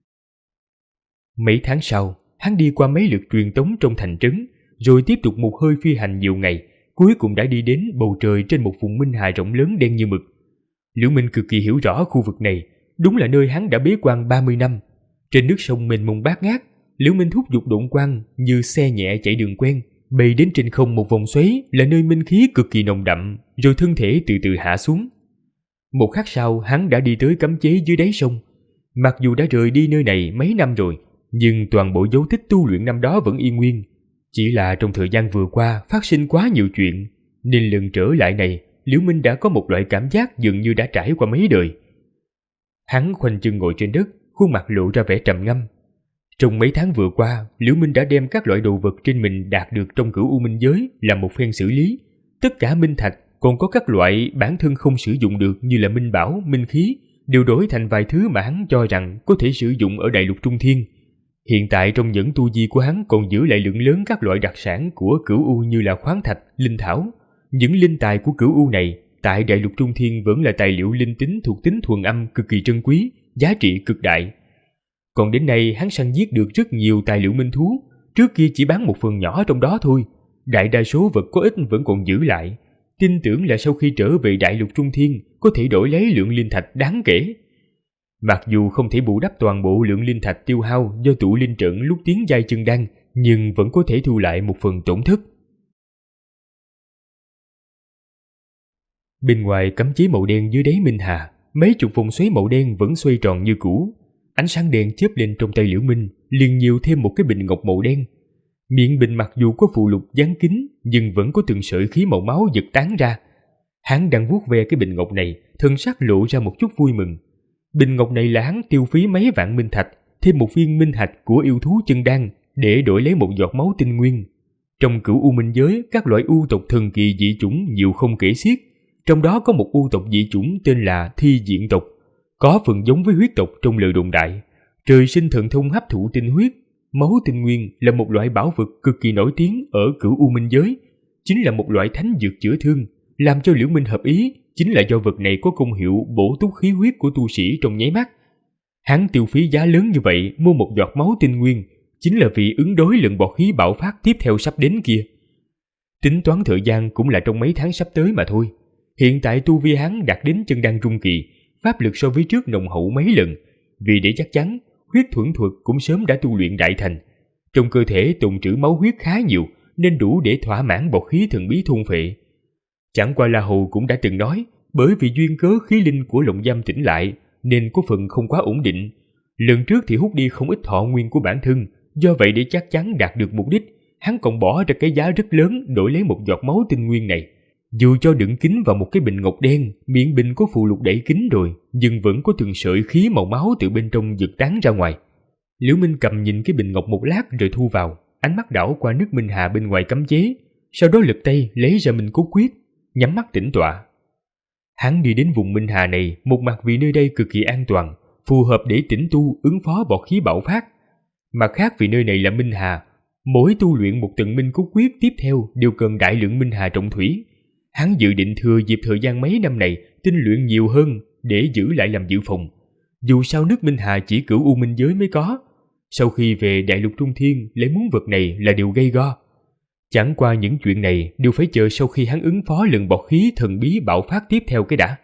Mấy tháng sau, hắn đi qua mấy lượt truyền tống trong thành trấn, rồi tiếp tục một hơi phi hành nhiều ngày, cuối cùng đã đi đến bầu trời trên một vùng minh hà rộng lớn đen như mực. Liễu Minh cực kỳ hiểu rõ khu vực này, đúng là nơi hắn đã bế quan 30 năm. Trên nước sông mênh mông bát ngát, Liễu Minh thúc giục độn quang như xe nhẹ chạy đường quen, bay đến trên không một vòng xoáy là nơi minh khí cực kỳ nồng đậm, rồi thân thể từ từ hạ xuống. Một khắc sau, hắn đã đi tới cấm chế dưới đáy sông. Mặc dù đã rời đi nơi này mấy năm rồi, nhưng toàn bộ dấu tích tu luyện năm đó vẫn y nguyên. Chỉ là trong thời gian vừa qua phát sinh quá nhiều chuyện, nên lần trở lại này, Liễu Minh đã có một loại cảm giác dường như đã trải qua mấy đời. Hắn khoanh chân ngồi trên đất, khuôn mặt lộ ra vẻ trầm ngâm. Trong mấy tháng vừa qua, Liễu Minh đã đem các loại đồ vật trên mình đạt được trong Cửu U Minh giới làm một phen xử lý, Tất cả minh thạch, còn có các loại bản thân không sử dụng được như là minh bảo, minh khí, đều đổi thành vài thứ mà hắn cho rằng có thể sử dụng ở đại lục Trung Thiên. Hiện tại trong nhẫn tu di của hắn còn giữ lại lượng lớn các loại đặc sản của Cửu U như là khoáng thạch, linh thảo. Những linh tài của Cửu U này tại đại lục Trung Thiên vẫn là tài liệu linh tính thuộc tính thuần âm cực kỳ trân quý, giá trị cực đại. Còn đến nay hắn săn giết được rất nhiều tài liệu minh thú, trước kia chỉ bán một phần nhỏ trong đó thôi. Đại đa số vật có ích vẫn còn giữ lại. Tin tưởng là sau khi trở về đại lục Trung Thiên có thể đổi lấy lượng linh thạch đáng kể. Mặc dù không thể bù đắp toàn bộ lượng linh thạch tiêu hao do tụ linh trận lúc tiến giai chân đan, nhưng vẫn có thể thu lại một phần tổn thất. Bên ngoài cấm chế màu đen dưới đáy Minh Hà, mấy chục vòng xoáy màu đen vẫn xoay tròn như cũ. Ánh sáng đen chớp lên trong tay Liễu Minh, liền nhiều thêm một cái bình ngọc màu đen. Miệng bình mặc dù có phù lục dán kín, nhưng vẫn có từng sợi khí màu máu giật tán ra. Hắn đang vuốt ve cái bình ngọc này, thân sắc lộ ra một chút vui mừng. Bình ngọc này là hắn tiêu phí mấy vạn minh thạch, thêm một viên minh hạch của yêu thú chân đan để đổi lấy một giọt máu tinh nguyên. Trong Cửu U Minh giới, các loại u tộc thần kỳ dị chủng nhiều không kể xiết. Trong đó có một u tộc dị chủng tên là Thi Diện tộc, có phần giống với huyết tộc trong lời đồn đại. Trời sinh thần thông hấp thụ tinh huyết. Máu tinh nguyên là một loại bảo vật cực kỳ nổi tiếng ở Cửu U Minh giới, chính là một loại thánh dược chữa thương. Làm cho Liễu Minh hợp ý chính là do vật này có công hiệu bổ túc khí huyết của tu sĩ trong nháy mắt. Hắn tiêu phí giá lớn như vậy mua một giọt máu tinh nguyên, chính là vì ứng đối lần bọt khí bạo phát tiếp theo sắp đến kia. Tính toán thời gian cũng là trong mấy tháng sắp tới mà thôi. Hiện tại tu vi hắn đạt đến chân đan trung kỳ, pháp lực so với trước nồng hậu mấy lần. Vì để chắc chắn, huyết thuẫn thuật cũng sớm đã tu luyện đại thành. Trong cơ thể tồn trữ máu huyết khá nhiều, nên đủ để thỏa mãn bọt khí thần bí thôn phệ. Chẳng qua La Hầu cũng đã từng nói, bởi vì duyên cớ khí linh của Lộng Giam tỉnh lại, nên có phần không quá ổn định. Lần trước thì hút đi không ít thọ nguyên của bản thân, do vậy để chắc chắn đạt được mục đích, hắn còn bỏ ra cái giá rất lớn đổi lấy một giọt máu tinh nguyên này. Dù cho đựng kín vào một cái bình ngọc đen, miệng bình có phù lục đẩy kín rồi, nhưng vẫn có từng sợi khí màu máu từ bên trong giật tán ra ngoài. Liễu Minh cầm nhìn cái bình ngọc một lát rồi thu vào, ánh mắt đảo qua nước Minh Hà bên ngoài cấm chế, sau đó lật tay lấy ra Minh Cốt Quyết, nhắm mắt tĩnh tọa. Hắn đi đến vùng Minh Hà này, một mặt vì nơi đây cực kỳ an toàn, phù hợp để tĩnh tu ứng phó bọt khí bạo phát. Mặt khác vì nơi này là Minh Hà, mỗi tu luyện một tầng Minh Cốt Quyết tiếp theo đều cần đại lượng Minh Hà trọng thủy. Hắn dự định thừa dịp thời gian mấy năm này tinh luyện nhiều hơn để giữ lại làm dự phòng. Dù sao nước Minh Hà chỉ Cửu U Minh giới mới có. Sau khi về đại lục Trung Thiên lấy muốn vật này là điều gây go. Chẳng qua những chuyện này đều phải chờ sau khi hắn ứng phó lần bọt khí thần bí bạo phát tiếp theo cái đã.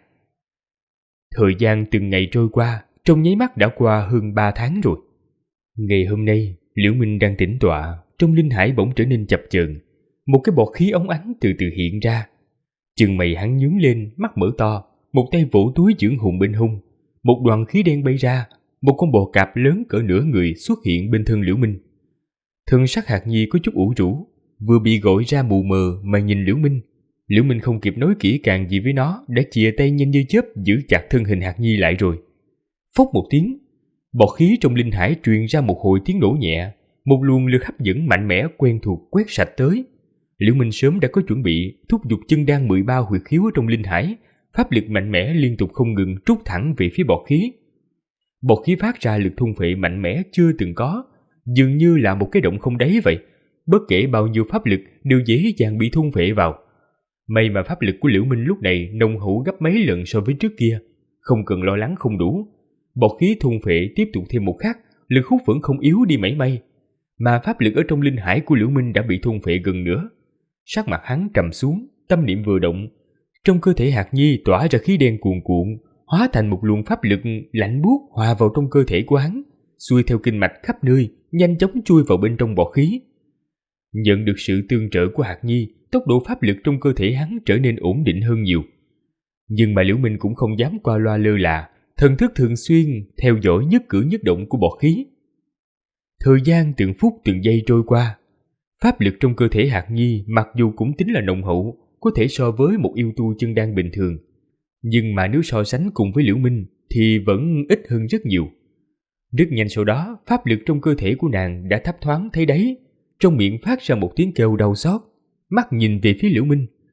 Thời gian từng ngày trôi qua, trong nháy mắt đã qua hơn 3 tháng rồi. Ngày hôm nay, Liễu Minh đang tĩnh tọa, trong linh hải bỗng trở nên chập chờn, một cái bọt khí óng ánh từ từ hiện ra. Chừng mày hắn nhướng lên, mắt mở to, một tay vỗ túi dưỡng hùng bên hông, một đoàn khí đen bay ra, một con bò cạp lớn cỡ nửa người xuất hiện bên thân Liễu Minh. Thân sắc Hạc Nhi có chút ủ rũ, vừa bị gọi ra mù mờ mà nhìn Liễu Minh. Liễu Minh không kịp nói kỹ càng gì với nó, đã chìa tay nhanh như chớp giữ chặt thân hình Hạc Nhi lại rồi. Phốc một tiếng, bọt khí trong linh hải truyền ra một hồi tiếng nổ nhẹ, một luồng lực hấp dẫn mạnh mẽ quen thuộc quét sạch tới. Liễu Minh sớm đã có chuẩn bị, thúc giục chân đan 13 huyệt khiếu ở trong linh hải, pháp lực mạnh mẽ liên tục không ngừng trút thẳng về phía bọt khí. Bọt khí phát ra lực thôn phệ mạnh mẽ chưa từng có, dường như là một cái động không đáy vậy. Bất kể bao nhiêu pháp lực đều dễ dàng bị thôn phệ vào. May mà pháp lực của Liễu Minh lúc này nồng hậu gấp mấy lần so với trước kia, không cần lo lắng không đủ. Bọt khí thôn phệ tiếp tục thêm một khắc, lực hút vẫn không yếu đi mảy may, mà pháp lực ở trong linh hải của Liễu Minh đã bị thôn phệ gần nữa. Sắc mặt hắn trầm xuống, tâm niệm vừa động, trong cơ thể Hạc Nhi tỏa ra khí đen cuồn cuộn, hóa thành một luồng pháp lực lạnh buốt hòa vào trong cơ thể của hắn, xuôi theo kinh mạch khắp nơi, nhanh chóng chui vào bên trong bọt khí. Nhận được sự tương trợ của Hạc Nhi, tốc độ pháp lực trong cơ thể hắn trở nên ổn định hơn nhiều. Nhưng mà Liễu Minh cũng không dám qua loa lơ là, thần thức thường xuyên theo dõi nhất cử nhất động của bọt khí. Thời gian từng phút từng giây trôi qua, pháp lực trong cơ thể Hạc Nhi mặc dù cũng tính là nồng hậu, có thể so với một yêu tu chân đan bình thường, nhưng mà nếu so sánh cùng với Liễu Minh thì vẫn ít hơn rất nhiều. Rất nhanh sau đó, pháp lực trong cơ thể của nàng đã thấp thoáng thấy đáy, trong miệng phát ra một tiếng kêu đau xót, mắt nhìn về phía Liễu Minh.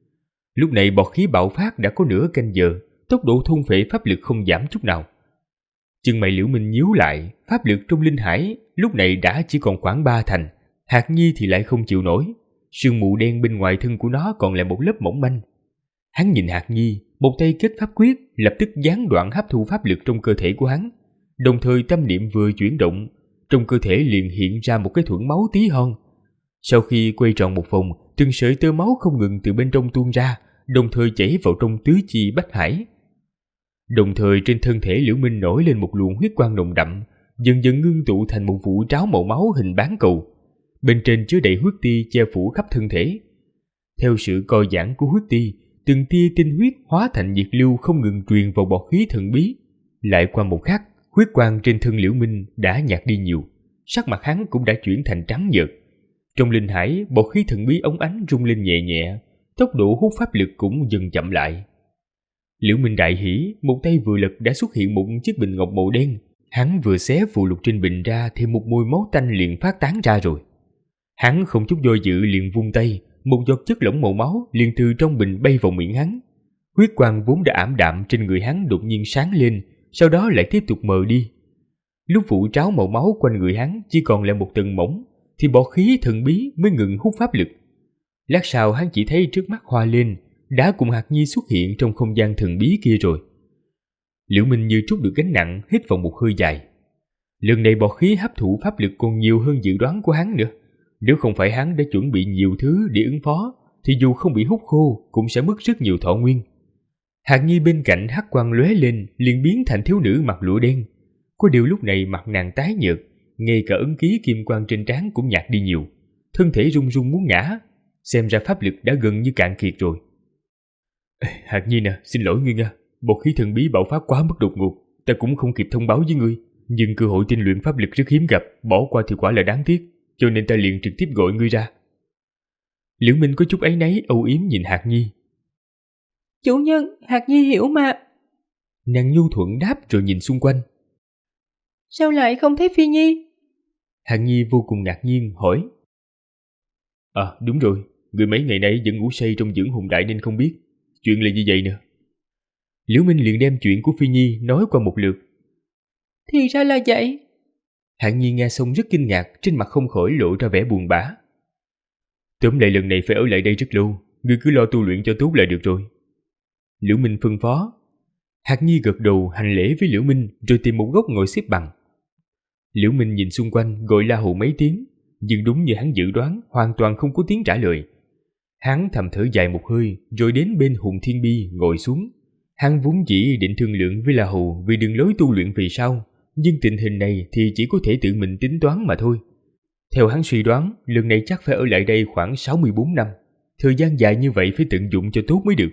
Lúc này bọt khí bạo phát đã có nửa canh giờ, tốc độ thôn phệ pháp lực không giảm chút nào. Chân mày Liễu Minh nhíu lại, pháp lực trong linh hải lúc này đã chỉ còn khoảng 3 thành, Hạt Nhi thì lại không chịu nổi, sương mù đen bên ngoài thân của nó còn là một lớp mỏng manh. Hắn nhìn Hạt Nhi, một tay kết pháp quyết, lập tức gián đoạn hấp thu pháp lực trong cơ thể của hắn, đồng thời tâm niệm vừa chuyển động, trong cơ thể liền hiện ra một cái thuẫn máu tí hon. Sau khi quay tròn một vòng, từng sợi tơ máu không ngừng từ bên trong tuôn ra, đồng thời chảy vào trong tứ chi bách hải. Đồng thời trên thân thể Liễu Minh nổi lên một luồng huyết quang nồng đậm, dần dần ngưng tụ thành một vụ tráo màu máu hình bán cầu. Bên trên chứa đầy huyết ti che phủ khắp thân thể. Theo sự co giãn của huyết ti, từng tia tinh huyết hóa thành nhiệt lưu không ngừng truyền vào bọt khí thần bí. Lại qua một khắc, huyết quang trên thân Liễu Minh đã nhạt đi nhiều, sắc mặt hắn cũng đã chuyển thành trắng nhợt. Trong linh hải, bọt khí thần bí óng ánh rung lên nhẹ nhẹ, tốc độ hút pháp lực cũng dần chậm lại. Liễu Minh đại hỉ, một tay vừa lật đã xuất hiện một chiếc bình ngọc màu đen. Hắn vừa xé phù lục trên bình ra thì một mùi máu tanh liền phát tán ra rồi. Hắn không chút do dự liền vung tay, một giọt chất lỏng màu máu liền từ trong bình bay vào miệng hắn. Huyết quang vốn đã ảm đạm trên người hắn đột nhiên sáng lên, sau đó lại tiếp tục mờ đi. Lúc vụ tráo màu máu quanh người hắn chỉ còn là một tầng mỏng, thì bọt khí thần bí mới ngừng hút pháp lực. Lát sau hắn chỉ thấy trước mắt hoa lên, đã cùng Hạt Nhi xuất hiện trong không gian thần bí kia rồi. Liễu Minh như trút được gánh nặng, hít vào một hơi dài. Lần này bọt khí hấp thụ pháp lực còn nhiều hơn dự đoán của hắn nữa. Nếu không phải hắn đã chuẩn bị nhiều thứ để ứng phó, thì dù không bị hút khô cũng sẽ mất rất nhiều thọ nguyên. Hạt Nhi bên cạnh hắc quang lóe lên, liền biến thành thiếu nữ mặc lụa đen. Có điều lúc này mặt nàng tái nhợt, ngay cả ấn ký kim quang trên trán cũng nhạt đi nhiều, thân thể run run muốn ngã, xem ra pháp lực đã gần như cạn kiệt rồi. Hạt Nhi nè, xin lỗi ngươi nha, bọt khí thần bí bạo phát quá mức đột ngột, ta cũng không kịp thông báo với ngươi, nhưng cơ hội tinh luyện pháp lực rất hiếm gặp, bỏ qua thì quả là đáng tiếc, cho nên ta liền trực tiếp gọi ngươi ra. Liễu Minh có chút áy náy âu yếm nhìn Hạt Nhi. Chủ nhân, Hạt Nhi hiểu mà. Nàng nhu thuận đáp rồi nhìn xung quanh. Sao lại không thấy Phi Nhi? Hạt Nhi vô cùng ngạc nhiên hỏi. Đúng rồi, người mấy ngày nay vẫn ngủ say trong dưỡng hồn đại nên không biết. Chuyện là như vậy nè. Liễu Minh liền đem chuyện của Phi Nhi nói qua một lượt. Thì ra là vậy. Hạt Nhi nghe xong rất kinh ngạc, trên mặt không khỏi lộ ra vẻ buồn bã. Tóm lại lần này phải ở lại đây rất lâu, ngươi cứ lo tu luyện cho tốt là được rồi. Liễu Minh phân phó. Hạt Nhi gật đầu hành lễ với Liễu Minh rồi tìm một góc ngồi xếp bằng. Liễu Minh nhìn xung quanh gọi la hù mấy tiếng, nhưng đúng như hắn dự đoán, hoàn toàn không có tiếng trả lời. Hắn thầm thở dài một hơi rồi đến bên Hùng Thiên Bi ngồi xuống. Hắn vốn chỉ định thương lượng với La Hù vì đường lối tu luyện vì sao, nhưng tình hình này thì chỉ có thể tự mình tính toán mà thôi. Theo hắn suy đoán, lần này chắc phải ở lại đây khoảng 64 năm. Thời gian dài như vậy phải tận dụng cho tốt mới được.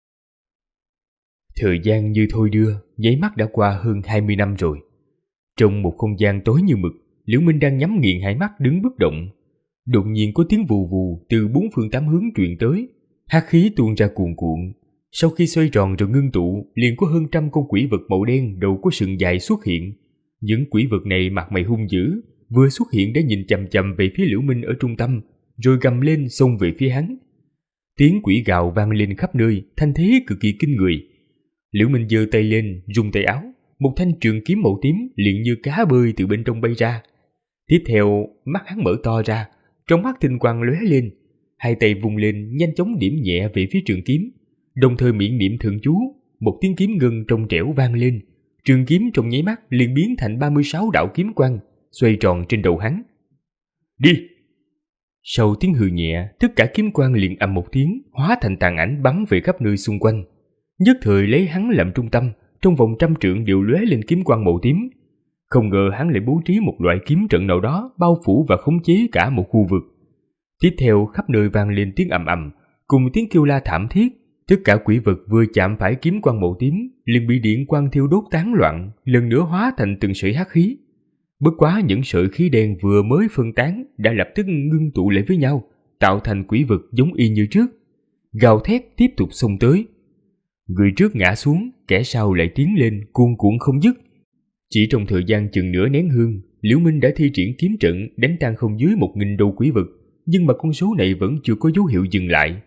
Thời gian như thôi đưa, nháy mắt đã qua hơn 20 năm rồi. Trong một không gian tối như mực, Liễu Minh đang nhắm nghiền hai mắt đứng bất động. Đột nhiên có tiếng vù vù từ bốn phương tám hướng truyền tới, hắc khí tuôn ra cuồn cuộn. Sau khi xoay tròn rồi ngưng tụ, liền có hơn 100 con quỷ vật màu đen đầu có sừng dài xuất hiện. Những quỷ vật này mặt mày hung dữ, vừa xuất hiện đã nhìn chằm chằm về phía Liễu Minh ở trung tâm, rồi gầm lên xông về phía hắn. Tiếng quỷ gào vang lên khắp nơi, thanh thế cực kỳ kinh người. Liễu Minh giơ tay lên, rung tay áo, một thanh trường kiếm màu tím liền như cá bơi từ bên trong bay ra. Tiếp theo, mắt hắn mở to ra, trong mắt tinh quang lóe lên, hai tay vung lên nhanh chóng điểm nhẹ về phía trường kiếm, đồng thời miệng niệm thần chú, một tiếng kiếm ngân trong trẻo vang lên, trường kiếm trong nháy mắt liền biến thành 36 đạo kiếm quang xoay tròn trên đầu hắn. Đi! Sau tiếng hừ nhẹ, tất cả kiếm quang liền ầm một tiếng, hóa thành tàn ảnh bắn về khắp nơi xung quanh. Nhất thời lấy hắn làm trung tâm, trong vòng 100 trượng đều lóe lên kiếm quang màu tím. Không ngờ hắn lại bố trí một loại kiếm trận nào đó bao phủ và khống chế cả một khu vực. Tiếp theo khắp nơi vang lên tiếng ầm ầm, cùng tiếng kêu la thảm thiết. Tất cả quỷ vật vừa chạm phải kiếm quang màu tím liền bị điện quang thiêu đốt tán loạn, lần nữa hóa thành từng sợi hắc khí. Bất quá những sợi khí đen vừa mới phân tán đã lập tức ngưng tụ lại với nhau, tạo thành quỷ vật giống y như trước. Gào thét tiếp tục xông tới. Người trước ngã xuống, kẻ sau lại tiến lên cuồn cuộn không dứt. Chỉ trong thời gian chừng nửa nén hương, Liễu Minh đã thi triển kiếm trận đánh tan không dưới 1000 đầu quỷ vật, nhưng mà con số này vẫn chưa có dấu hiệu dừng lại.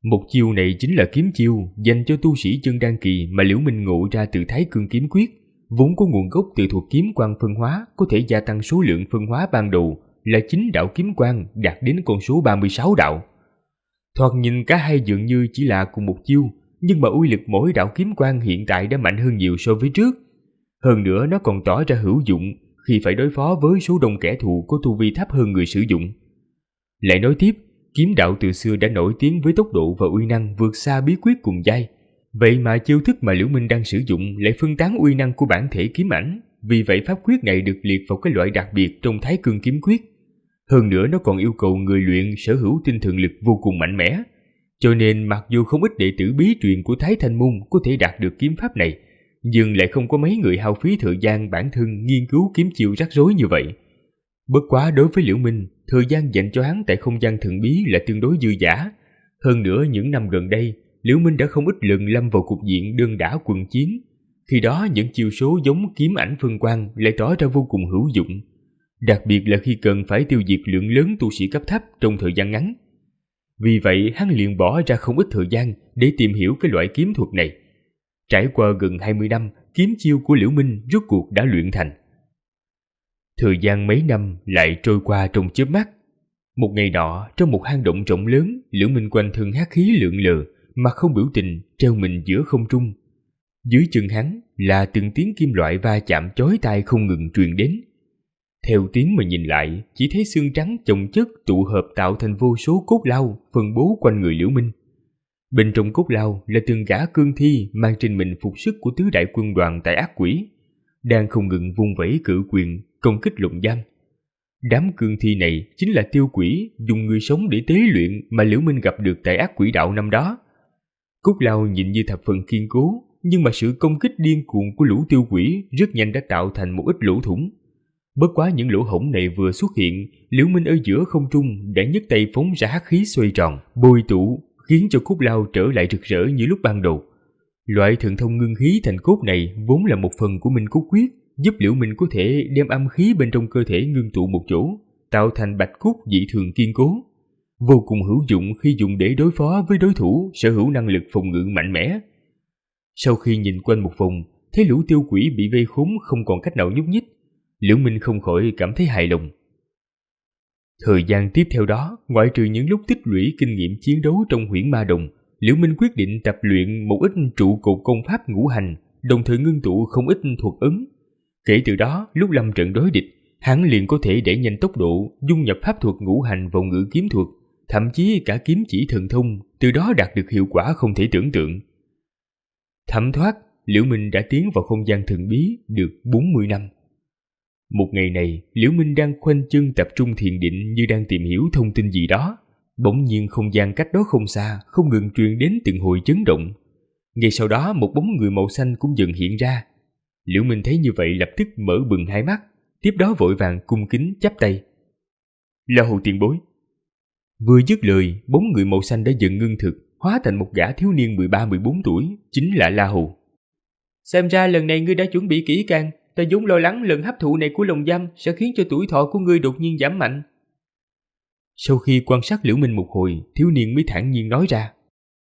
Một chiêu này chính là kiếm chiêu dành cho tu sĩ chân đan kỳ mà Liễu Minh ngộ ra từ Thái Cương kiếm quyết, vốn có nguồn gốc từ thuật kiếm quang phân hóa, có thể gia tăng số lượng phân hóa ban đầu là 9 đạo kiếm quang đạt đến con số 36 đạo. Thoạt nhìn cả hai dường như chỉ là cùng một chiêu, nhưng mà uy lực mỗi đạo kiếm quang hiện tại đã mạnh hơn nhiều so với trước. Hơn nữa nó còn tỏ ra hữu dụng khi phải đối phó với số đông kẻ thù có tu vi thấp hơn người sử dụng. Lại nói tiếp, kiếm đạo từ xưa đã nổi tiếng với tốc độ và uy năng vượt xa bí quyết cùng giai. Vậy mà chiêu thức mà Liễu Minh đang sử dụng lại phân tán uy năng của bản thể kiếm ảnh. Vì vậy pháp quyết này được liệt vào cái loại đặc biệt trong Thái Cương kiếm quyết. Hơn nữa nó còn yêu cầu người luyện sở hữu tinh thần lực vô cùng mạnh mẽ. Cho nên mặc dù không ít đệ tử bí truyền của Thái Thanh Môn có thể đạt được kiếm pháp này, nhưng lại không có mấy người hao phí thời gian bản thân nghiên cứu kiếm chiêu rắc rối như vậy. Bất quá đối với Liễu Minh, thời gian dành cho hắn tại không gian thần bí là tương đối dư dả. Hơn nữa những năm gần đây, Liễu Minh đã không ít lần lâm vào cục diện đơn đả quần chiến. Khi đó những chiêu số giống kiếm ảnh phân quang lại tỏ ra vô cùng hữu dụng. Đặc biệt là khi cần phải tiêu diệt lượng lớn tu sĩ cấp thấp trong thời gian ngắn. Vì vậy hắn liền bỏ ra không ít thời gian để tìm hiểu cái loại kiếm thuật này. Trải qua gần 20 năm, kiếm chiêu của Liễu Minh rốt cuộc đã luyện thành. Thời gian mấy năm lại trôi qua trong chớp mắt. Một ngày nọ, trong một hang động rộng lớn, Liễu Minh quanh thân hắc khí lượn lờ, mà không biểu tình, treo mình giữa không trung. Dưới chân hắn là từng tiếng kim loại va chạm chói tai không ngừng truyền đến. Theo tiếng mà nhìn lại, chỉ thấy xương trắng chồng chất tụ hợp tạo thành vô số cốt lao phân bố quanh người Liễu Minh. Bên trong cốt lao là từng gã cương thi mang trên mình phục sức của tứ đại quân đoàn tại ác quỷ, đang không ngừng vung vẩy cự quyền công kích lồng giam. Đám cương thi này chính là tiêu quỷ dùng người sống để tế luyện mà Liễu Minh gặp được tại ác quỷ đạo năm đó. Cốt lao nhìn như thập phần kiên cố, nhưng mà sự công kích điên cuồng của lũ tiêu quỷ rất nhanh đã tạo thành một ít lỗ thủng. Bất quá những lỗ hổng này vừa xuất hiện, Liễu Minh ở giữa không trung đã nhấc tay phóng ra hắc khí xoay tròn, bôi tụ, khiến cho cốt lao trở lại rực rỡ như lúc ban đầu. Loại thần thông ngưng khí thành cốt này vốn là một phần của Minh Cốt Quyết, giúp Liễu Minh có thể đem âm khí bên trong cơ thể ngưng tụ một chỗ, tạo thành bạch cốt dị thường kiên cố, vô cùng hữu dụng khi dùng để đối phó với đối thủ sở hữu năng lực phòng ngự mạnh mẽ. Sau khi nhìn quanh một vòng, thấy lũ tiêu quỷ bị vây khốn không còn cách nào nhúc nhích, Liễu Minh không khỏi cảm thấy hài lòng. Thời gian tiếp theo đó, ngoại trừ những lúc tích lũy kinh nghiệm chiến đấu trong Huyễn Ma Đồng, Liễu Minh quyết định tập luyện một ít trụ cột công pháp ngũ hành, đồng thời ngưng tụ không ít thuật ấn. Kể từ đó, lúc lâm trận đối địch, hắn liền có thể đẩy nhanh tốc độ, dung nhập pháp thuật ngũ hành vào ngự kiếm thuật, thậm chí cả kiếm chỉ thần thông, từ đó đạt được hiệu quả không thể tưởng tượng. Thẩm thoát, Liễu Minh đã tiến vào không gian thần bí được 40 năm. Một ngày này, Liễu Minh đang khoanh chân tập trung thiền định như đang tìm hiểu thông tin gì đó. Bỗng nhiên không gian cách đó không xa, không ngừng truyền đến từng hồi chấn động. Ngay sau đó một bóng người màu xanh cũng dần hiện ra. Liễu Minh thấy như vậy lập tức mở bừng hai mắt, tiếp đó vội vàng cung kính chắp tay. La Hầu tiền bối. Vừa dứt lời, bóng người màu xanh đã dần ngưng thực, hóa thành một gã thiếu niên 13-14 tuổi, chính là La Hầu. Xem ra lần này ngươi đã chuẩn bị kỹ càng, ta vốn lo lắng lần hấp thụ này của lồng giam sẽ khiến cho tuổi thọ của ngươi đột nhiên giảm mạnh. Sau khi quan sát Liễu Minh một hồi, thiếu niên mới thản nhiên nói ra.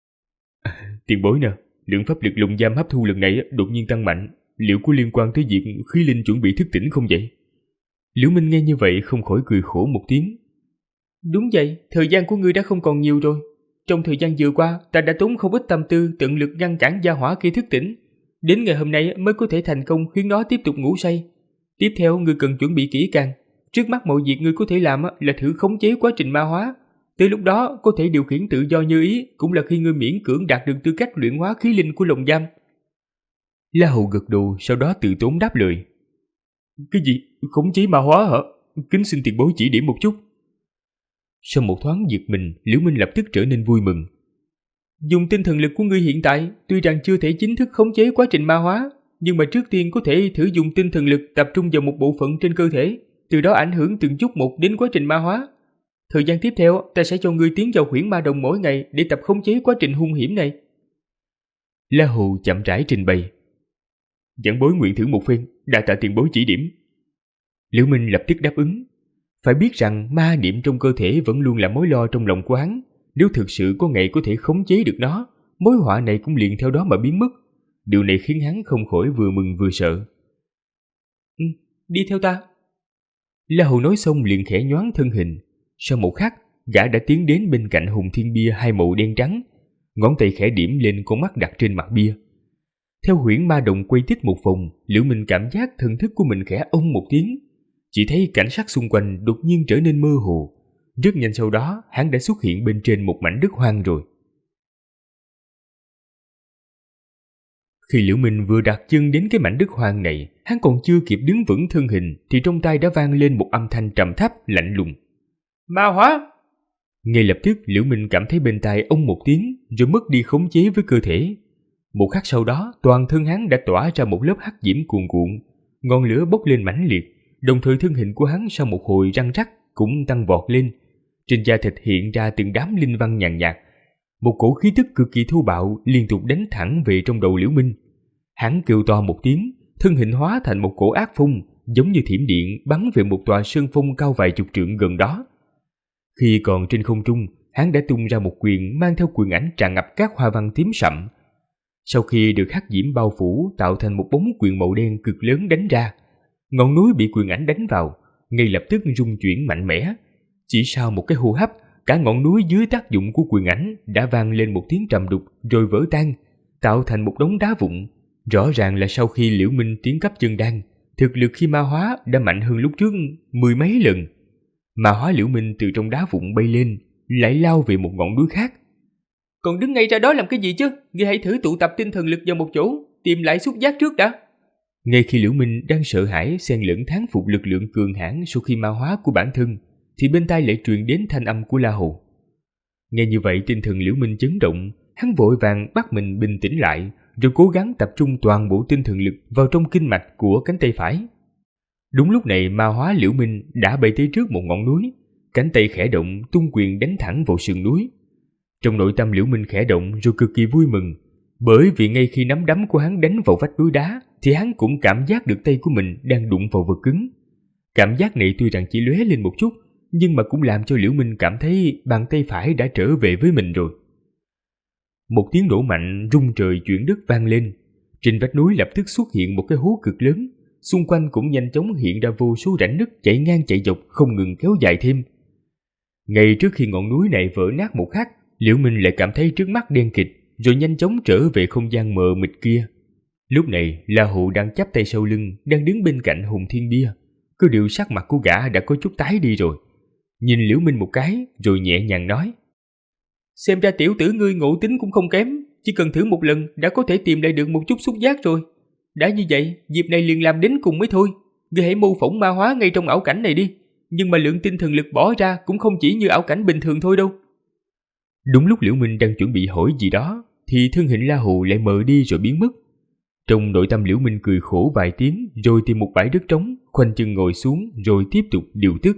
Tiền bối nè, lượng pháp lực lồng giam hấp thu lần này đột nhiên tăng mạnh, liệu có liên quan tới việc khí linh chuẩn bị thức tỉnh không vậy? Liễu Minh nghe như vậy không khỏi cười khổ một tiếng. Đúng vậy, thời gian của ngươi đã không còn nhiều rồi. Trong thời gian vừa qua, ta đã tốn không ít tâm tư tận lực ngăn cản gia hỏa kia thức tỉnh. Đến ngày hôm nay mới có thể thành công khiến nó tiếp tục ngủ say. Tiếp theo ngươi cần chuẩn bị kỹ càng. Trước mắt mọi việc ngươi có thể làm là thử khống chế quá trình ma hóa. Tới lúc đó có thể điều khiển tự do như ý, cũng là khi ngươi miễn cưỡng đạt được tư cách luyện hóa khí linh của lồng giam. La Hầu gật đầu, sau đó tự tốn đáp lời. Cái gì? Khống chế ma hóa hả? Kính xin tiền bối chỉ điểm một chút. Sau một thoáng giật mình, Liễu Minh lập tức trở nên vui mừng. Dùng tinh thần lực của ngươi hiện tại, tuy rằng chưa thể chính thức khống chế quá trình ma hóa, nhưng mà trước tiên có thể thử dùng tinh thần lực tập trung vào một bộ phận trên cơ thể, từ đó ảnh hưởng từng chút một đến quá trình ma hóa. Thời gian tiếp theo, ta sẽ cho ngươi tiến vào Huyễn Ma Đồng mỗi ngày để tập khống chế quá trình hung hiểm này. La Hầu chậm rãi trình bày. Giảng bối nguyện thử một phen, đa tạ tiền bối chỉ điểm. Liễu Minh lập tức đáp ứng. Phải biết rằng ma niệm trong cơ thể vẫn luôn là mối lo trong lòng của hắn, nếu thực sự có ngày có thể khống chế được nó, mối họa này cũng liền theo đó mà biến mất. Điều này khiến hắn không khỏi vừa mừng vừa sợ. Đi theo ta. La Hầu nói xong liền khẽ nhoáng thân hình. Sau một khắc, gã đã tiến đến bên cạnh hùng thiên bia hai màu đen trắng, ngón tay khẽ điểm lên con mắt đặt trên mặt bia. Theo huyễn ma động quay tít một vòng, Liễu Minh cảm giác thần thức của mình khẽ ông một tiếng. Chỉ thấy cảnh sắc xung quanh đột nhiên trở nên mơ hồ. Rất nhanh sau đó, hắn đã xuất hiện bên trên một mảnh đất hoang rồi. Khi Liễu Minh vừa đặt chân đến cái mảnh đất hoang này, hắn còn chưa kịp đứng vững thân hình thì trong tai đã vang lên một âm thanh trầm thấp lạnh lùng. Ma hóa! Ngay lập tức Liễu Minh cảm thấy bên tai ông một tiếng rồi mất đi khống chế với cơ thể. Một khắc sau đó, toàn thân hắn đã tỏa ra một lớp hắc diễm cuồn cuộn, ngọn lửa bốc lên mãnh liệt, đồng thời thân hình của hắn sau một hồi răng rắc cũng tăng vọt lên. Trên da thịt hiện ra từng đám linh văn nhàn nhạt. Một cổ khí tức cực kỳ thô bạo liên tục đánh thẳng về trong đầu Liễu Minh. Hắn kêu to một tiếng, thân hình hóa thành một cổ ác phong, giống như thiểm điện bắn về một tòa sơn phong cao vài chục trượng gần đó. Khi còn trên không trung, hắn đã tung ra một quyền mang theo quyền ảnh tràn ngập các hoa văn tím sậm. Sau khi được hắc diễm bao phủ tạo thành một bóng quyền màu đen cực lớn đánh ra, ngọn núi bị quyền ảnh đánh vào, ngay lập tức rung chuyển mạnh mẽ. Chỉ sau một cái hô hấp, cả ngọn núi dưới tác dụng của quyền ảnh đã vang lên một tiếng trầm đục rồi vỡ tan, tạo thành một đống đá vụn. Rõ ràng là sau khi Liễu Minh tiến cấp chân đan, thực lực khi ma hóa đã mạnh hơn lúc trước mười mấy lần. Ma hóa Liễu Minh từ trong đá vụn bay lên, lại lao về một ngọn núi khác. Còn đứng ngay ra đó làm cái gì chứ? Ngươi hãy thử tụ tập tinh thần lực vào một chỗ, tìm lại xúc giác trước đã. Ngay khi Liễu Minh đang sợ hãi xen lẫn thán phục lực lượng cường hãn sau khi ma hóa của bản thân, thì bên tai lại truyền đến thanh âm của La Hầu. Nghe như vậy tinh thần Liễu Minh chấn động, hắn vội vàng bắt mình bình tĩnh lại, rồi cố gắng tập trung toàn bộ tinh thần lực vào trong kinh mạch của cánh tay phải. Đúng lúc này ma hóa Liễu Minh đã bay tới trước một ngọn núi, cánh tay khẽ động tung quyền đánh thẳng vào sườn núi. Trong nội tâm Liễu Minh khẽ động rồi cực kỳ vui mừng, bởi vì ngay khi nắm đấm của hắn đánh vào vách núi đá thì hắn cũng cảm giác được tay của mình đang đụng vào vật cứng. Cảm giác này tuy rằng chỉ lóe lên một chút, nhưng mà cũng làm cho Liễu Minh cảm thấy bàn tay phải đã trở về với mình rồi. Một tiếng nổ mạnh rung trời chuyển đất vang lên. Trên vách núi lập tức xuất hiện một cái hố cực lớn, xung quanh cũng nhanh chóng hiện ra vô số rãnh nứt chảy ngang chạy dọc không ngừng kéo dài thêm. Ngay trước khi ngọn núi này vỡ nát một khắc, Liễu Minh lại cảm thấy trước mắt đen kịt, rồi nhanh chóng trở về không gian mờ mịt kia. Lúc này La Hụ đang chắp tay sau lưng, đang đứng bên cạnh Hùng Thiên Bia. Cứ điều sắc mặt của gã đã có chút tái đi rồi. Nhìn Liễu Minh một cái, rồi nhẹ nhàng nói: Xem ra tiểu tử ngươi ngộ tính cũng không kém, chỉ cần thử một lần đã có thể tìm lại được một chút xúc giác rồi. Đã như vậy, dịp này liền làm đến cùng mới thôi. Ngươi hãy mô phỏng ma hóa ngay trong ảo cảnh này đi, nhưng mà lượng tinh thần lực bỏ ra cũng không chỉ như ảo cảnh bình thường thôi đâu. Đúng lúc Liễu Minh đang chuẩn bị hỏi gì đó, thì thân hình La Hù lại mờ đi rồi biến mất. Trong nội tâm Liễu Minh cười khổ vài tiếng, rồi tìm một bãi đất trống, khoanh chân ngồi xuống rồi tiếp tục điều tức.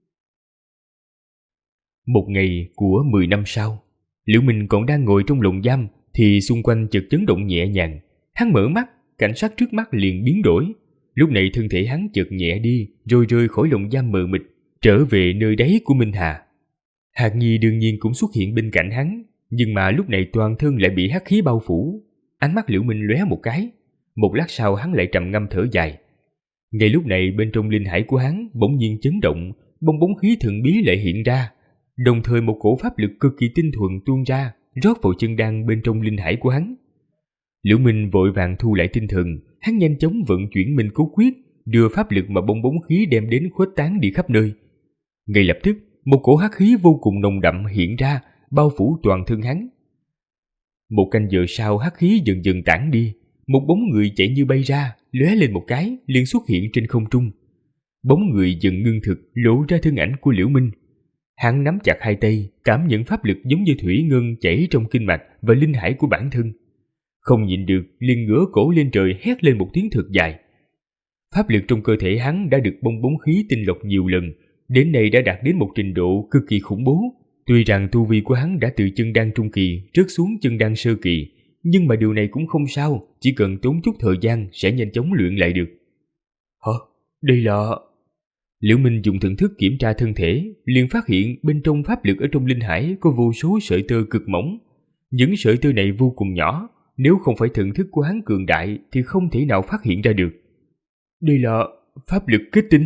Một ngày của 10 năm sau, Liễu Minh còn đang ngồi trong lồng giam thì xung quanh chợt chấn động nhẹ nhàng. Hắn mở mắt, cảnh sắc trước mắt liền biến đổi. Lúc này thân thể hắn chợt nhẹ đi, rồi rơi khỏi lồng giam mờ mịt, trở về nơi đáy của Minh Hà. Hạc Nhi đương nhiên cũng xuất hiện bên cạnh hắn, nhưng mà lúc này toàn thân lại bị hắc khí bao phủ. Ánh mắt Liễu Minh lóe một cái, một lát sau hắn lại trầm ngâm thở dài. Ngay lúc này bên trong linh hải của hắn bỗng nhiên chấn động, bong bóng khí thần bí lại hiện ra, đồng thời một cổ pháp lực cực kỳ tinh thuần tuôn ra, rót vào chân đan bên trong linh hải của hắn. Liễu Minh vội vàng thu lại tinh thần, hắn nhanh chóng vận chuyển Minh Cố Quyết, đưa pháp lực mà bong bóng khí đem đến khuếch tán đi khắp nơi. Ngay lập tức, một cổ hắc khí vô cùng nồng đậm hiện ra, bao phủ toàn thân hắn. Một canh giờ sau, hắc khí dần dần tản đi, một bóng người chạy như bay ra, lóe lên một cái, liền xuất hiện trên không trung. Bóng người dần ngưng thực, lộ ra thân ảnh của Liễu Minh. Hắn nắm chặt hai tay, cảm nhận pháp lực giống như thủy ngân chảy trong kinh mạch và linh hải của bản thân. Không nhịn được, liền ngửa cổ lên trời hét lên một tiếng thật dài. Pháp lực trong cơ thể hắn đã được bong bóng khí tinh lọc nhiều lần, đến nay đã đạt đến một trình độ cực kỳ khủng bố. Tuy rằng tu vi của hắn đã từ chân đan trung kỳ rớt xuống chân đan sơ kỳ, nhưng mà điều này cũng không sao, chỉ cần tốn chút thời gian sẽ nhanh chóng luyện lại được. Hả? Đây là... Liễu Minh dùng thần thức kiểm tra thân thể, liền phát hiện bên trong pháp lực ở trong linh hải có vô số sợi tơ cực mỏng. Những sợi tơ này vô cùng nhỏ, nếu không phải thần thức của hắn cường đại thì không thể nào phát hiện ra được. Đây là pháp lực kết tinh.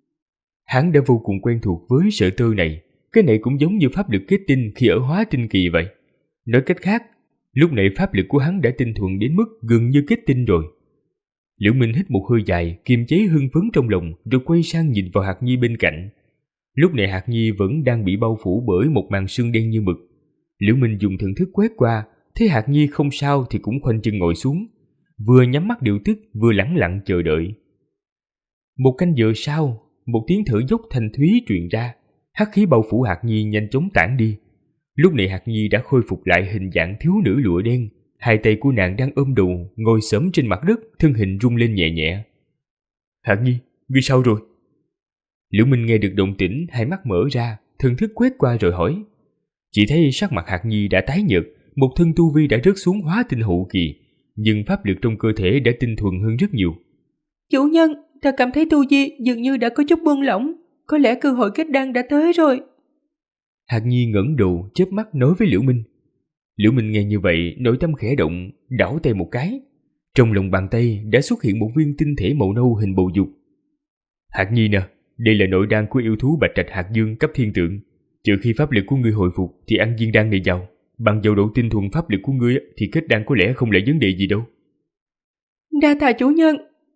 Hắn đã vô cùng quen thuộc với sợi tơ này, cái này cũng giống như pháp lực kết tinh khi ở hóa tinh kỳ vậy. Nói cách khác, lúc này pháp lực của hắn đã tinh thuần đến mức gần như kết tinh rồi. Liễu Minh hít một hơi dài, kiềm chế hưng phấn trong lòng, rồi quay sang nhìn vào Hạc Nhi bên cạnh. Lúc này Hạc Nhi vẫn đang bị bao phủ bởi một màn sương đen như mực. Liễu Minh dùng thần thức quét qua, thấy Hạc Nhi không sao thì cũng khoanh chân ngồi xuống, vừa nhắm mắt điều tức, vừa lẳng lặng chờ đợi. Một canh giờ sau, một tiếng thở dốc thanh thúy truyền ra, hắc khí bao phủ Hạc Nhi nhanh chóng tản đi. Lúc này Hạc Nhi đã khôi phục lại hình dạng thiếu nữ lụa đen, hai tay của nàng đang ôm đầu, ngồi xổm trên mặt đất, thân hình rung lên nhẹ nhẹ. Hạc Nhi, ngươi sao rồi? Liễu Minh nghe được động tĩnh, hai mắt mở ra, thần thức quét qua rồi hỏi. Chỉ thấy sắc mặt Hạc Nhi đã tái nhợt, một thân tu vi đã rớt xuống hóa tinh hậu kỳ, nhưng pháp lực trong cơ thể đã tinh thuần hơn rất nhiều. Chủ nhân, ta cảm thấy tu vi dường như đã có chút buông lỏng, có lẽ cơ hội kết đan đã tới rồi. Hạc Nhi ngẩng đầu, chớp mắt nói với Liễu Minh. Liễu Minh nghe như vậy, nội tâm khẽ động, đảo tay một cái. Trong lòng bàn tay đã xuất hiện một viên tinh thể màu nâu hình bầu dục. Hạc Nhi nè, đây là nội đan của yêu thú Bạch Trạch Hạc Dương cấp thiên tượng. Trừ khi pháp lực của ngươi hồi phục thì ăn viên đan này vào. Bằng vào độ tinh thuần pháp lực của ngươi thì kết đan có lẽ không là vấn đề gì đâu. Đa tạ chủ nhân.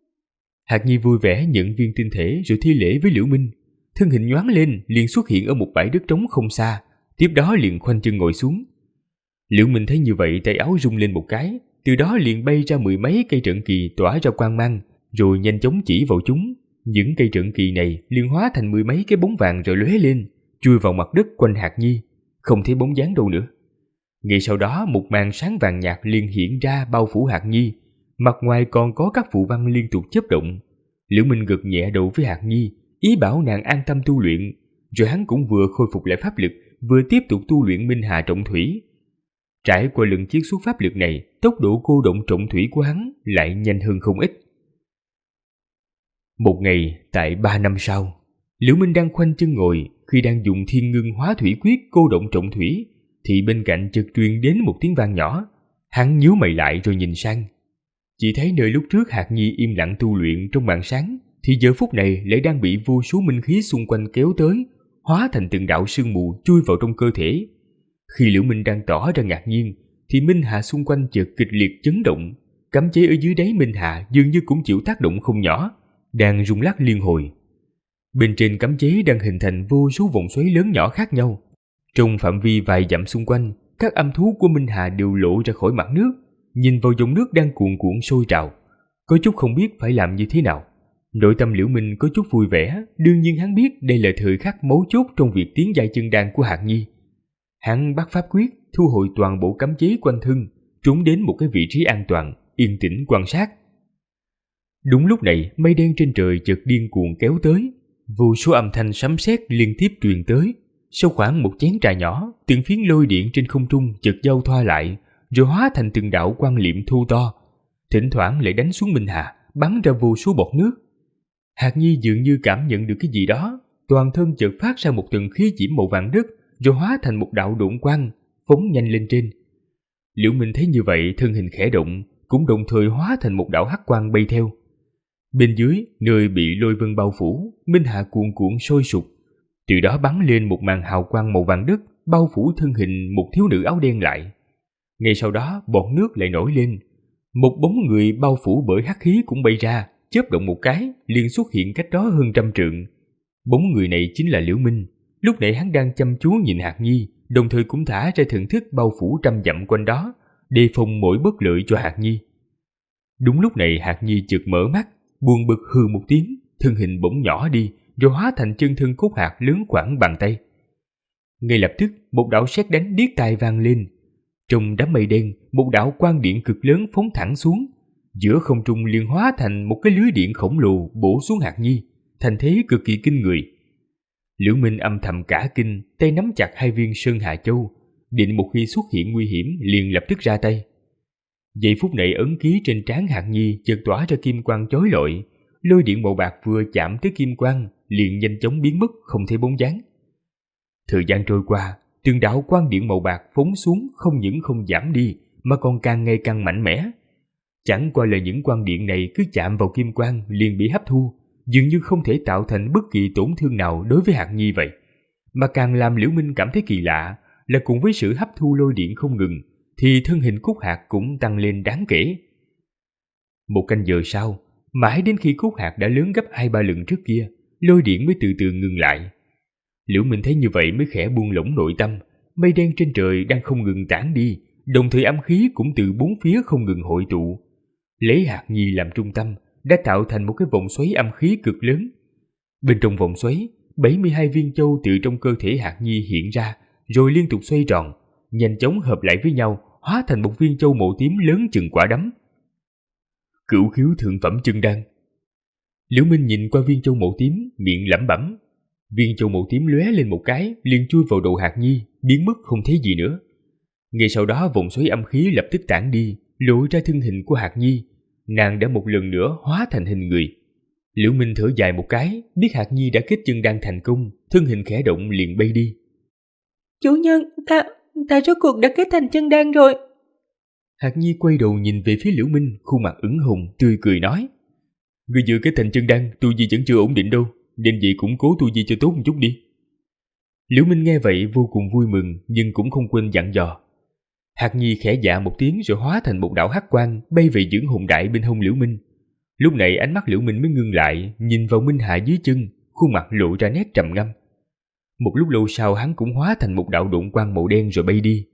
Hạc Nhi vui vẻ nhận viên tinh thể rồi thi lễ với Liễu Minh. Thân hình nhoáng lên liền xuất hiện ở một bãi đất trống không xa, tiếp đó liền khoanh chân ngồi xuống. Liễu Minh thấy như vậy, tay áo rung lên một cái, từ đó liền bay ra mười mấy cây trận kỳ tỏa ra quang mang, rồi nhanh chóng chỉ vào chúng. Những cây trận kỳ này liền hóa thành mười mấy cái bóng vàng rồi lóe lên, chui vào mặt đất quanh Hạc Nhi, không thấy bóng dáng đâu nữa. Ngay sau đó một màn sáng vàng nhạt liền hiện ra bao phủ Hạc Nhi, mặt ngoài còn có các phù văn liên tục chớp động. Liễu Minh gật nhẹ đầu với Hạc Nhi, ý bảo nàng an tâm tu luyện, rồi hắn cũng vừa khôi phục lại pháp lực, vừa tiếp tục tu luyện Minh Hà Trọng Thủy. Trải qua lần chiết xuất pháp lực này, tốc độ cô động trọng thủy của hắn lại nhanh hơn không ít. Một ngày, tại 3 năm sau, Liễu Minh đang khoanh chân ngồi, khi đang dùng Thiên Ngưng Hóa Thủy Quyết cô động trọng thủy, thì bên cạnh chợt truyền đến một tiếng vang nhỏ. Hắn nhíu mày lại rồi nhìn sang. Chỉ thấy nơi lúc trước Hạc Nhi im lặng tu luyện trong màn sáng, thì giờ phút này lại đang bị vô số minh khí xung quanh kéo tới, hóa thành từng đạo sương mù chui vào trong cơ thể. Khi Liễu Minh đang tỏ ra ngạc nhiên, thì Minh Hà xung quanh chợt kịch liệt chấn động, cấm chế ở dưới đáy Minh Hà dường như cũng chịu tác động không nhỏ, đang rung lắc liên hồi. Bên trên cấm chế đang hình thành vô số vòng xoáy lớn nhỏ khác nhau. Trong phạm vi vài dặm xung quanh, các âm thú của Minh Hà đều lộ ra khỏi mặt nước, nhìn vào dòng nước đang cuồn cuộn sôi trào, có chút không biết phải làm như thế nào. Nội tâm Liễu Minh có chút vui vẻ, đương nhiên hắn biết đây là thời khắc mấu chốt trong việc tiến giai chân đan của Hạc Nhi. Hắn bắt pháp quyết, thu hồi toàn bộ cấm chế quanh thân, trốn đến một cái vị trí an toàn, yên tĩnh quan sát. Đúng lúc này, mây đen trên trời chợt điên cuồng kéo tới, vô số âm thanh sấm sét liên tiếp truyền tới. Sau khoảng một chén trà nhỏ, từng phiến lôi điện trên không trung chợt giao thoa lại, rồi hóa thành từng đạo quang liệm thu to, thỉnh thoảng lại đánh xuống Minh Hà, bắn ra vô số bọt nước. Hạc Nhi dường như cảm nhận được cái gì đó, toàn thân chợt phát ra một tầng khí diễm màu vàng đất, rồi hóa thành một đạo độn quang, phóng nhanh lên trên. Liễu Minh thấy như vậy, thân hình khẽ động, cũng đồng thời hóa thành một đạo hắc quang bay theo. Bên dưới, nơi bị lôi vân bao phủ, Minh Hà cuồn cuộn sôi sục, từ đó bắn lên một màn hào quang màu vàng đất, bao phủ thân hình một thiếu nữ áo đen lại. Ngay sau đó, bọt nước lại nổi lên, một bóng người bao phủ bởi hắc khí cũng bay ra, chớp động một cái, liền xuất hiện cách đó hơn 100 trượng. Bóng người này chính là Liễu Minh. Lúc nãy hắn đang chăm chú nhìn Hạc Nhi, đồng thời cũng thả ra thần thức bao phủ 100 dặm quanh đó, đề phòng mỗi bất lợi cho Hạc Nhi. Đúng lúc này Hạc Nhi chợt mở mắt, buồn bực hừ một tiếng, thân hình bỗng nhỏ đi, rồi hóa thành chân thân cốt hạt lớn khoảng bàn tay. Ngay lập tức, một đạo sét đánh điếc tai vang lên. Trong đám mây đen, một đạo quang điện cực lớn phóng thẳng xuống, giữa không trung liền hóa thành một cái lưới điện khổng lồ bổ xuống Hạc Nhi, thành thế cực kỳ kinh người. Liễu Minh âm thầm cả kinh, tay nắm chặt hai viên Sơn Hà Châu, định một khi xuất hiện nguy hiểm liền lập tức ra tay. Giây phút này ấn ký trên trán Hạc Nhi chợt tỏa ra kim quang chói lọi, lôi điện màu bạc vừa chạm tới kim quang liền nhanh chóng biến mất không thấy bóng dáng. Thời gian trôi qua, từng đạo quang điện màu bạc phóng xuống không những không giảm đi mà còn càng ngày càng mạnh mẽ. Chẳng qua là những quang điện này cứ chạm vào kim quang liền bị hấp thu, dường như không thể tạo thành bất kỳ tổn thương nào đối với Hạc Nhi vậy. Mà càng làm Liễu Minh cảm thấy kỳ lạ là cùng với sự hấp thu lôi điện không ngừng thì thân hình Cúc Hạc cũng tăng lên đáng kể. Một canh giờ sau, mãi đến khi Cúc Hạc đã lớn gấp 2-3 lần trước kia, lôi điện mới từ từ ngừng lại. Liễu Minh thấy như vậy mới khẽ buông lỏng nội tâm, mây đen trên trời đang không ngừng tản đi, đồng thời âm khí cũng từ bốn phía không ngừng hội tụ. Lấy Hạc Nhi làm trung tâm, đã tạo thành một cái vòng xoáy âm khí cực lớn. Bên trong vòng xoáy, 72 viên châu từ trong cơ thể Hạc Nhi hiện ra, rồi liên tục xoay tròn, nhanh chóng hợp lại với nhau, hóa thành một viên châu màu tím lớn chừng quả đấm. Cửu khiếu thượng phẩm chân đan. Liễu Minh nhìn qua viên châu màu tím, miệng lẩm bẩm. Viên châu màu tím lóe lên một cái, liền chui vào đầu Hạc Nhi, biến mất không thấy gì nữa. Ngay sau đó vòng xoáy âm khí lập tức tản đi, lộ ra thân hình của Hạc Nhi. Nàng đã một lần nữa hóa thành hình người. Liễu Minh thở dài một cái, biết Hạc Nhi đã kết chân đan thành công, thân hình khẽ động liền bay đi. Chủ nhân, ta rốt cuộc đã kết thành chân đan rồi. Hạc Nhi quay đầu nhìn về phía Liễu Minh, khuôn mặt ửng hồng, tươi cười nói: Ngươi vừa kết thành chân đan, tu vi vẫn chưa ổn định đâu, nên vậy cũng cố tu vi cho tốt một chút đi. Liễu Minh nghe vậy vô cùng vui mừng, nhưng cũng không quên dặn dò. Hạc Nhi khẽ dạ một tiếng rồi hóa thành một đạo hắc quang bay về dưỡng hồn đại bên hông Liễu Minh. Lúc này ánh mắt Liễu Minh mới ngưng lại, nhìn vào Minh Hạ dưới chân, khuôn mặt lộ ra nét trầm ngâm. Một lúc lâu sau hắn cũng hóa thành một đạo độn quang màu đen rồi bay đi.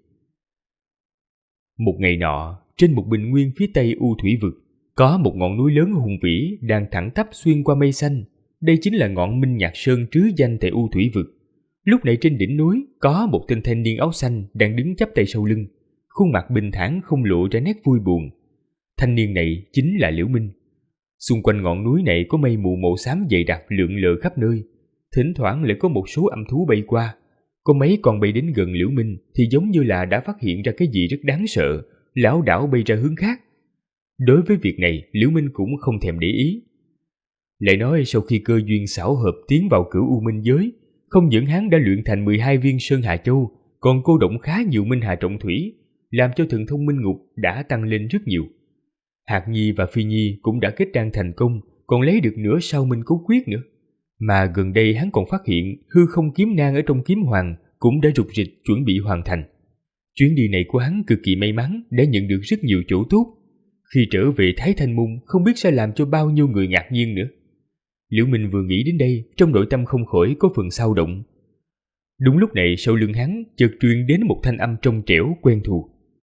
Một ngày nọ, trên một bình nguyên phía tây U Thủy Vực, có một ngọn núi lớn hùng vĩ đang thẳng tắp xuyên qua mây xanh. Đây chính là ngọn Minh Nhạc Sơn trứ danh tại U Thủy Vực. Lúc này trên đỉnh núi có một tên thanh niên áo xanh đang đứng chắp tay sau lưng, khuôn mặt bình thản không lộ ra nét vui buồn. Thanh niên này chính là Liễu Minh. Xung quanh ngọn núi này có mây mù màu xám dày đặc lượn lờ khắp nơi, thỉnh thoảng lại có một số âm thú bay qua. Có mấy con bay đến gần Liễu Minh thì giống như là đã phát hiện ra cái gì rất đáng sợ, lảo đảo bay ra hướng khác. Đối với việc này, Liễu Minh cũng không thèm để ý. Lại nói sau khi cơ duyên xảo hợp tiến vào Cửu U Minh giới, không những hắn đã luyện thành 12 viên Sơn Hà Châu, còn cô động khá nhiều Minh Hà Trọng Thủy, làm cho thần thông Minh Ngục đã tăng lên rất nhiều. Hạc Nhi và Phi Nhi cũng đã kết đan thành công, còn lấy được nửa Sao Minh Cốt Quyết nữa. Mà gần đây hắn còn phát hiện hư không kiếm nang ở trong kiếm hoàng cũng đã rục rịch chuẩn bị hoàn thành. Chuyến đi này của hắn cực kỳ may mắn, đã nhận được rất nhiều chỗ tốt. Khi trở về Thái Thanh Môn không biết sẽ làm cho bao nhiêu người ngạc nhiên nữa. Liễu Minh vừa nghĩ đến đây, trong nội tâm không khỏi có phần xao động. Đúng lúc này sau lưng hắn chợt truyền đến một thanh âm trong trẻo quen thuộc.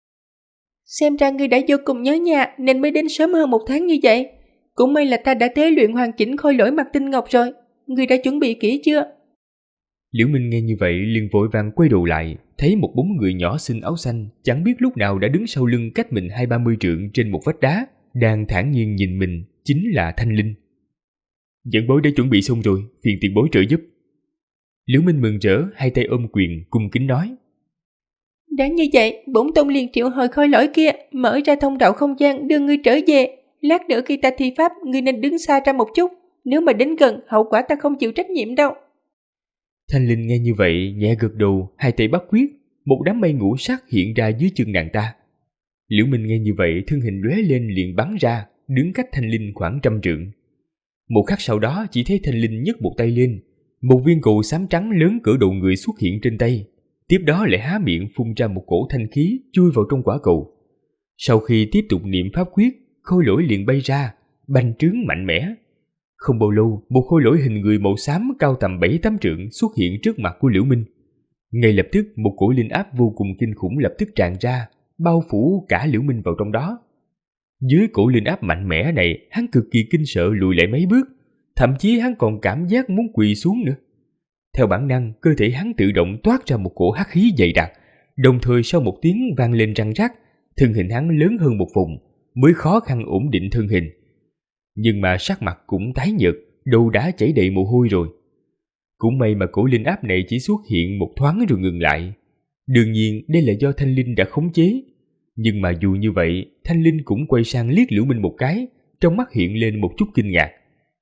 Xem ra ngươi đã vô cùng nhớ nhà nên mới đến sớm hơn 1 tháng như vậy. Cũng may là ta đã tế luyện hoàn chỉnh khôi lỗi mặt tinh ngọc rồi. Ngươi đã chuẩn bị kỹ chưa? Liễu Minh nghe như vậy liền vội vàng quay đầu lại, thấy một bóng người nhỏ xinh áo xanh chẳng biết lúc nào đã đứng sau lưng cách mình 20-30 trượng trên một vách đá, đang thản nhiên nhìn mình, chính là Thanh Linh. Dẫn bối đã chuẩn bị xong rồi, phiền tiền bối trợ giúp. Liễu Minh mừng rỡ, hai tay ôm quyền cung kính nói. Đã như vậy, bổn tông liền triệu hồi khôi lỗi kia, mở ra thông đạo không gian đưa ngươi trở về. Lát nữa khi ta thi pháp, ngươi nên đứng xa ra một chút. Nếu mà đến gần, hậu quả ta không chịu trách nhiệm đâu. Thanh Linh nghe như vậy, nhẹ gật đầu, hai tay bắt quyết, một đám mây ngũ sắc hiện ra dưới chân nàng ta. Liễu Minh nghe như vậy, thân hình lóe lên liền bắn ra, đứng cách Thanh Linh khoảng 100 trượng. Một khắc sau đó chỉ thấy Thanh Linh nhấc một tay lên, một viên cầu xám trắng lớn cỡ đầu người xuất hiện trên tay. Tiếp đó lại há miệng phun ra một cổ thanh khí chui vào trong quả cầu. Sau khi tiếp tục niệm pháp quyết, khôi lỗi liền bay ra, bành trướng mạnh mẽ. Không bao lâu, một khôi lỗi hình người màu xám cao tầm 7-8 trượng xuất hiện trước mặt của Liễu Minh. Ngay lập tức, một cổ linh áp vô cùng kinh khủng lập tức tràn ra, bao phủ cả Liễu Minh vào trong đó. Dưới cổ linh áp mạnh mẽ này, hắn cực kỳ kinh sợ lùi lại mấy bước, thậm chí hắn còn cảm giác muốn quỳ xuống nữa. Theo bản năng, cơ thể hắn tự động toát ra một cổ hắc khí dày đặc, đồng thời sau một tiếng vang lên răng rắc, thân hình hắn lớn hơn một vùng, mới khó khăn ổn định thân hình. Nhưng mà sắc mặt cũng tái nhợt, đầu đã chảy đầy mồ hôi rồi. Cũng may mà cổ linh áp này chỉ xuất hiện một thoáng rồi ngừng lại. Đương nhiên đây là do Thanh Linh đã khống chế. Nhưng mà dù như vậy, Thanh Linh cũng quay sang liếc Liễu Minh một cái, trong mắt hiện lên một chút kinh ngạc.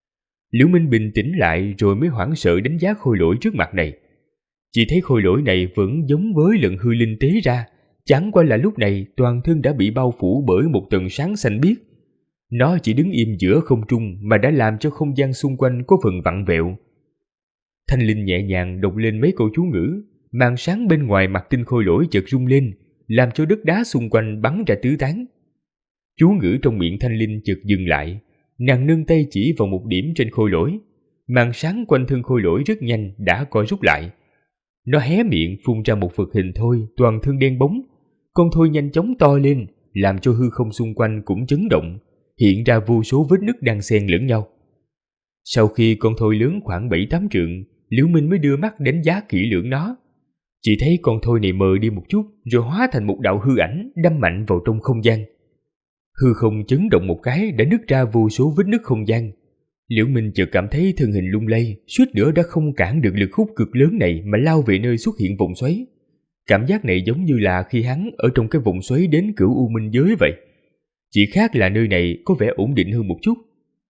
Liễu Minh bình tĩnh lại rồi mới hoảng sợ đánh giá khôi lỗi trước mặt này. Chỉ thấy khôi lỗi này vẫn giống với lần hư linh tế ra, chẳng qua là lúc này toàn thân đã bị bao phủ bởi một tầng sáng xanh biếc. Nó chỉ đứng im giữa không trung mà đã làm cho không gian xung quanh có phần vặn vẹo. Thanh linh nhẹ nhàng đọc lên mấy câu chú ngữ, màn sáng bên ngoài mặt tinh khôi lỗi chợt rung lên, làm cho đất đá xung quanh bắn ra tứ tán. Chú ngữ trong miệng Thanh linh chợt dừng lại, nàng nâng tay chỉ vào một điểm trên khôi lỗi. Màn sáng quanh thân khôi lỗi rất nhanh đã co rút lại. Nó hé miệng phun ra một vật hình thoi toàn thân đen bóng. Con thoi nhanh chóng to lên, làm cho hư không xung quanh cũng chấn động, hiện ra vô số vết nứt đang xen lẫn nhau. Sau khi con thoi lớn khoảng 7-8 trượng, Liễu Minh mới đưa mắt đánh giá kỹ lưỡng nó. Chỉ thấy con thoi này mờ đi một chút rồi hóa thành một đạo hư ảnh đâm mạnh vào trong không gian. Hư không chấn động một cái đã nứt ra vô số vết nứt không gian. Liễu Minh chợt cảm thấy thân hình lung lay, suýt nữa đã không cản được lực hút cực lớn này mà lao về nơi xuất hiện vòng xoáy. Cảm giác này giống như là khi hắn ở trong cái vòng xoáy đến Cửu U Minh giới vậy. Chỉ khác là nơi này có vẻ ổn định hơn một chút.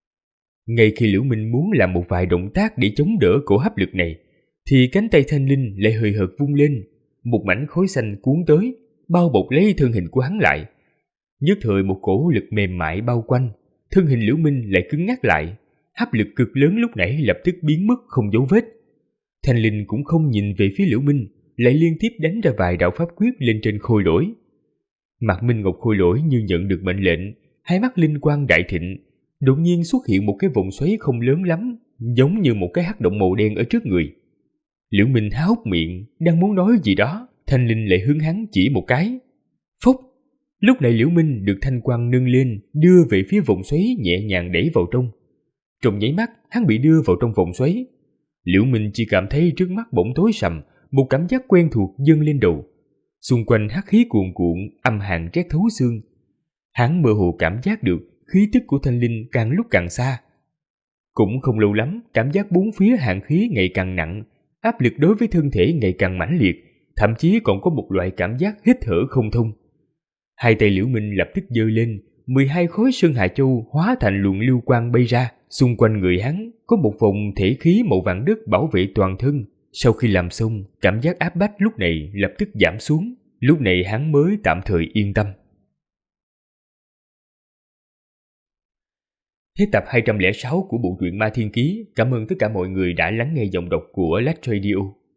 Ngay khi Liễu Minh muốn làm một vài động tác để chống đỡ cổ hấp lực này, thì cánh tay Thanh linh lại hời hợt vung lên, một mảnh khói xanh cuốn tới, bao bọc lấy thân hình của hắn lại. Nhất thời một cổ lực mềm mại bao quanh, thân hình Liễu Minh lại cứng ngắc lại, hấp lực cực lớn lúc nãy lập tức biến mất không dấu vết. Thanh linh cũng không nhìn về phía Liễu Minh, lại liên tiếp đánh ra vài đạo pháp quyết lên trên khôi lỗi. Mặt Minh Ngọc khôi lỗi như nhận được mệnh lệnh, hai mắt linh quang đại thịnh, đột nhiên xuất hiện một cái vòng xoáy không lớn lắm, giống như một cái hắc động màu đen ở trước người. Liễu Minh há hốc miệng, đang muốn nói gì đó, Thanh linh lại hướng hắn chỉ một cái. Phốc! Lúc này Liễu Minh được thanh quang nâng lên, đưa về phía vòng xoáy nhẹ nhàng đẩy vào trong. Trong nháy mắt, hắn bị đưa vào trong vòng xoáy. Liễu Minh chỉ cảm thấy trước mắt bỗng tối sầm, một cảm giác quen thuộc dâng lên đầu. Xung quanh hắc khí cuồn cuộn, âm hàn rét thấu xương. Hắn mơ hồ cảm giác được khí tức của Thanh linh càng lúc càng xa. Cũng không lâu lắm, cảm giác bốn phía hàn khí ngày càng nặng, áp lực đối với thân thể ngày càng mãnh liệt, thậm chí còn có một loại cảm giác hít thở không thông. Hai tay Liễu Minh lập tức giơ lên, 12 khối sơn hà châu hóa thành luồng lưu quang bay ra. Xung quanh người hắn có một vòng thể khí màu vàng đất bảo vệ toàn thân. Sau khi làm xong, cảm giác áp bách lúc này lập tức giảm xuống. Lúc này hắn mới tạm thời yên tâm. Hết tập 206 của bộ truyện Ma Thiên Ký. Cảm ơn tất cả mọi người đã lắng nghe giọng đọc của Lách Radio.